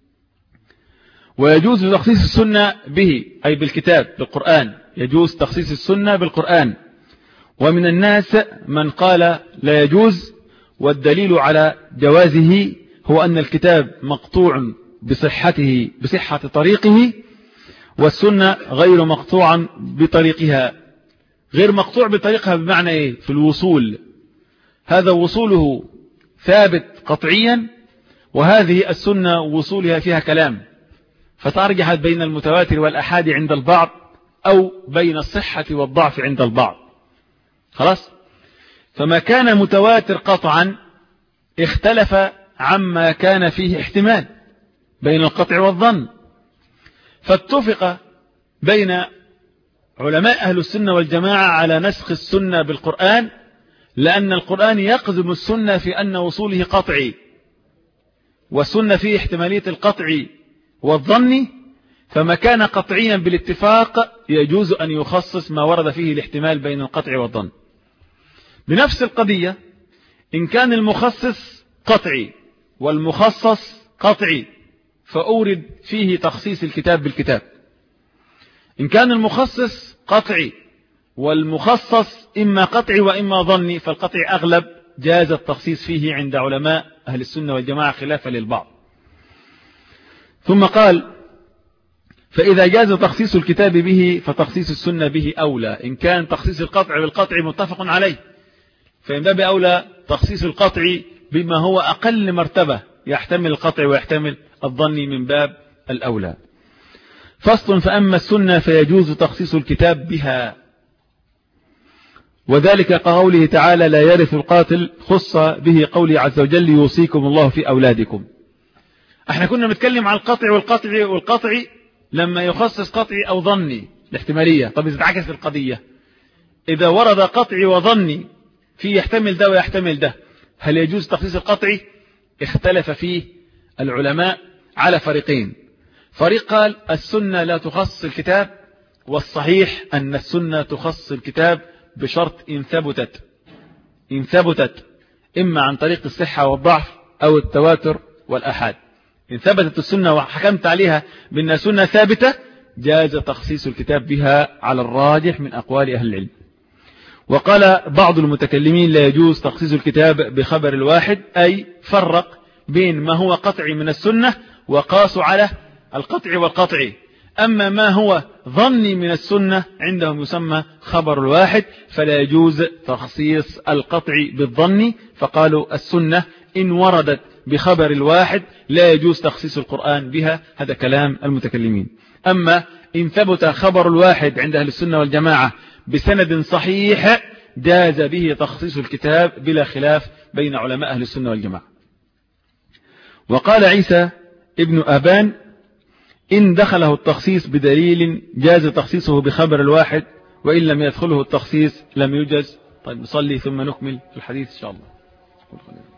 ويجوز تخصيص السنة به أي بالكتاب بالقرآن، يجوز تخصيص السنة بالقرآن. ومن الناس من قال لا يجوز، والدليل على جوازه هو أن الكتاب مقطوع بصحته بصحة طريقه، والسنة غير مقطوعا بطريقها. غير مقطوع بطريقها بمعنى إيه؟ في الوصول، هذا وصوله ثابت قطعيا، وهذه السنة وصولها فيها كلام، فترجحت بين المتواتر والأحاد عند البعض أو بين الصحة والضعف عند البعض. خلاص؟ فما كان متواتر قطعا اختلف عما كان فيه احتمال بين القطع والظن، فاتفق بين علماء أهل السنة والجماعة على نسخ السنة بالقرآن، لأن القرآن يقدم السنة في أن وصوله قطعي، والسنة فيه احتمالية القطع والظن، فما كان قطعيا بالاتفاق يجوز أن يخصص ما ورد فيه الاحتمال بين القطع والظن. بنفس القضية إن كان المخصص قطعي والمخصص قطعي فأورد فيه تخصيص الكتاب بالكتاب. إن كان المخصص قطعي والمخصص إما قطعي وإما ظني فالقطعي أغلب، جاز التخصيص فيه عند علماء أهل السنة والجماعة خلافا للبعض. ثم قال فإذا جاز تخصيص الكتاب به فتخصيص السنة به أولى. إن كان تخصيص القطع بالقطع متفق عليه فإن باب أولى تخصيص القطع بما هو أقل مرتبة يحتمل القطع ويحتمل الظن من باب الأولى. فصل فأما السنة فيجوز تخصيص الكتاب بها، وذلك كقوله تعالى لا يرث القاتل، خص به قوله عز وجل يوصيكم الله في أولادكم. احنا كنا بنتكلم عن القطع والقطع والقطع لما يخصص قطعي أو ظني الاحتمالية. طب إذا اتعكس القضية، إذا ورد قطعي وظني في يحتمل ده ويحتمل ده، هل يجوز تخصيص القطعي؟ اختلف فيه العلماء على فريقين. فريق قال السنة لا تخصص الكتاب، والصحيح أن السنة تخصص الكتاب بشرط إن ثبتت إن ثبتت إما عن طريق الصحة والضعف أو التواتر والأحاد. إن ثبتت السنة وحكمت عليها بأنها سنة ثابتة جاز تخصيص الكتاب بها على الراجح من أقوال أهل العلم. وقال بعض المتكلمين لا يجوز تخصيص الكتاب بخبر الواحد، أي فرق بين ما هو قطعي من السنة وقاسوا على القطع والقطعي. أما ما هو ظني من السنة عندهم يسمى خبر الواحد، فلا يجوز تخصيص القطع بالظني، فقالوا السنة إن وردت بخبر الواحد لا يجوز تخصيص القرآن بها، هذا كلام المتكلمين. أما إن ثبت خبر الواحد عند أهل السنة والجماعة بسند صحيح جاز به تخصيص الكتاب بلا خلاف بين علماء أهل السنة والجماعة. وقال عيسى ابن أبان إن دخله التخصيص بدليل جاز تخصيصه بخبر الواحد، وإن لم يدخله التخصيص لم يجز. طيب نصلي ثم نكمل الحديث إن شاء الله.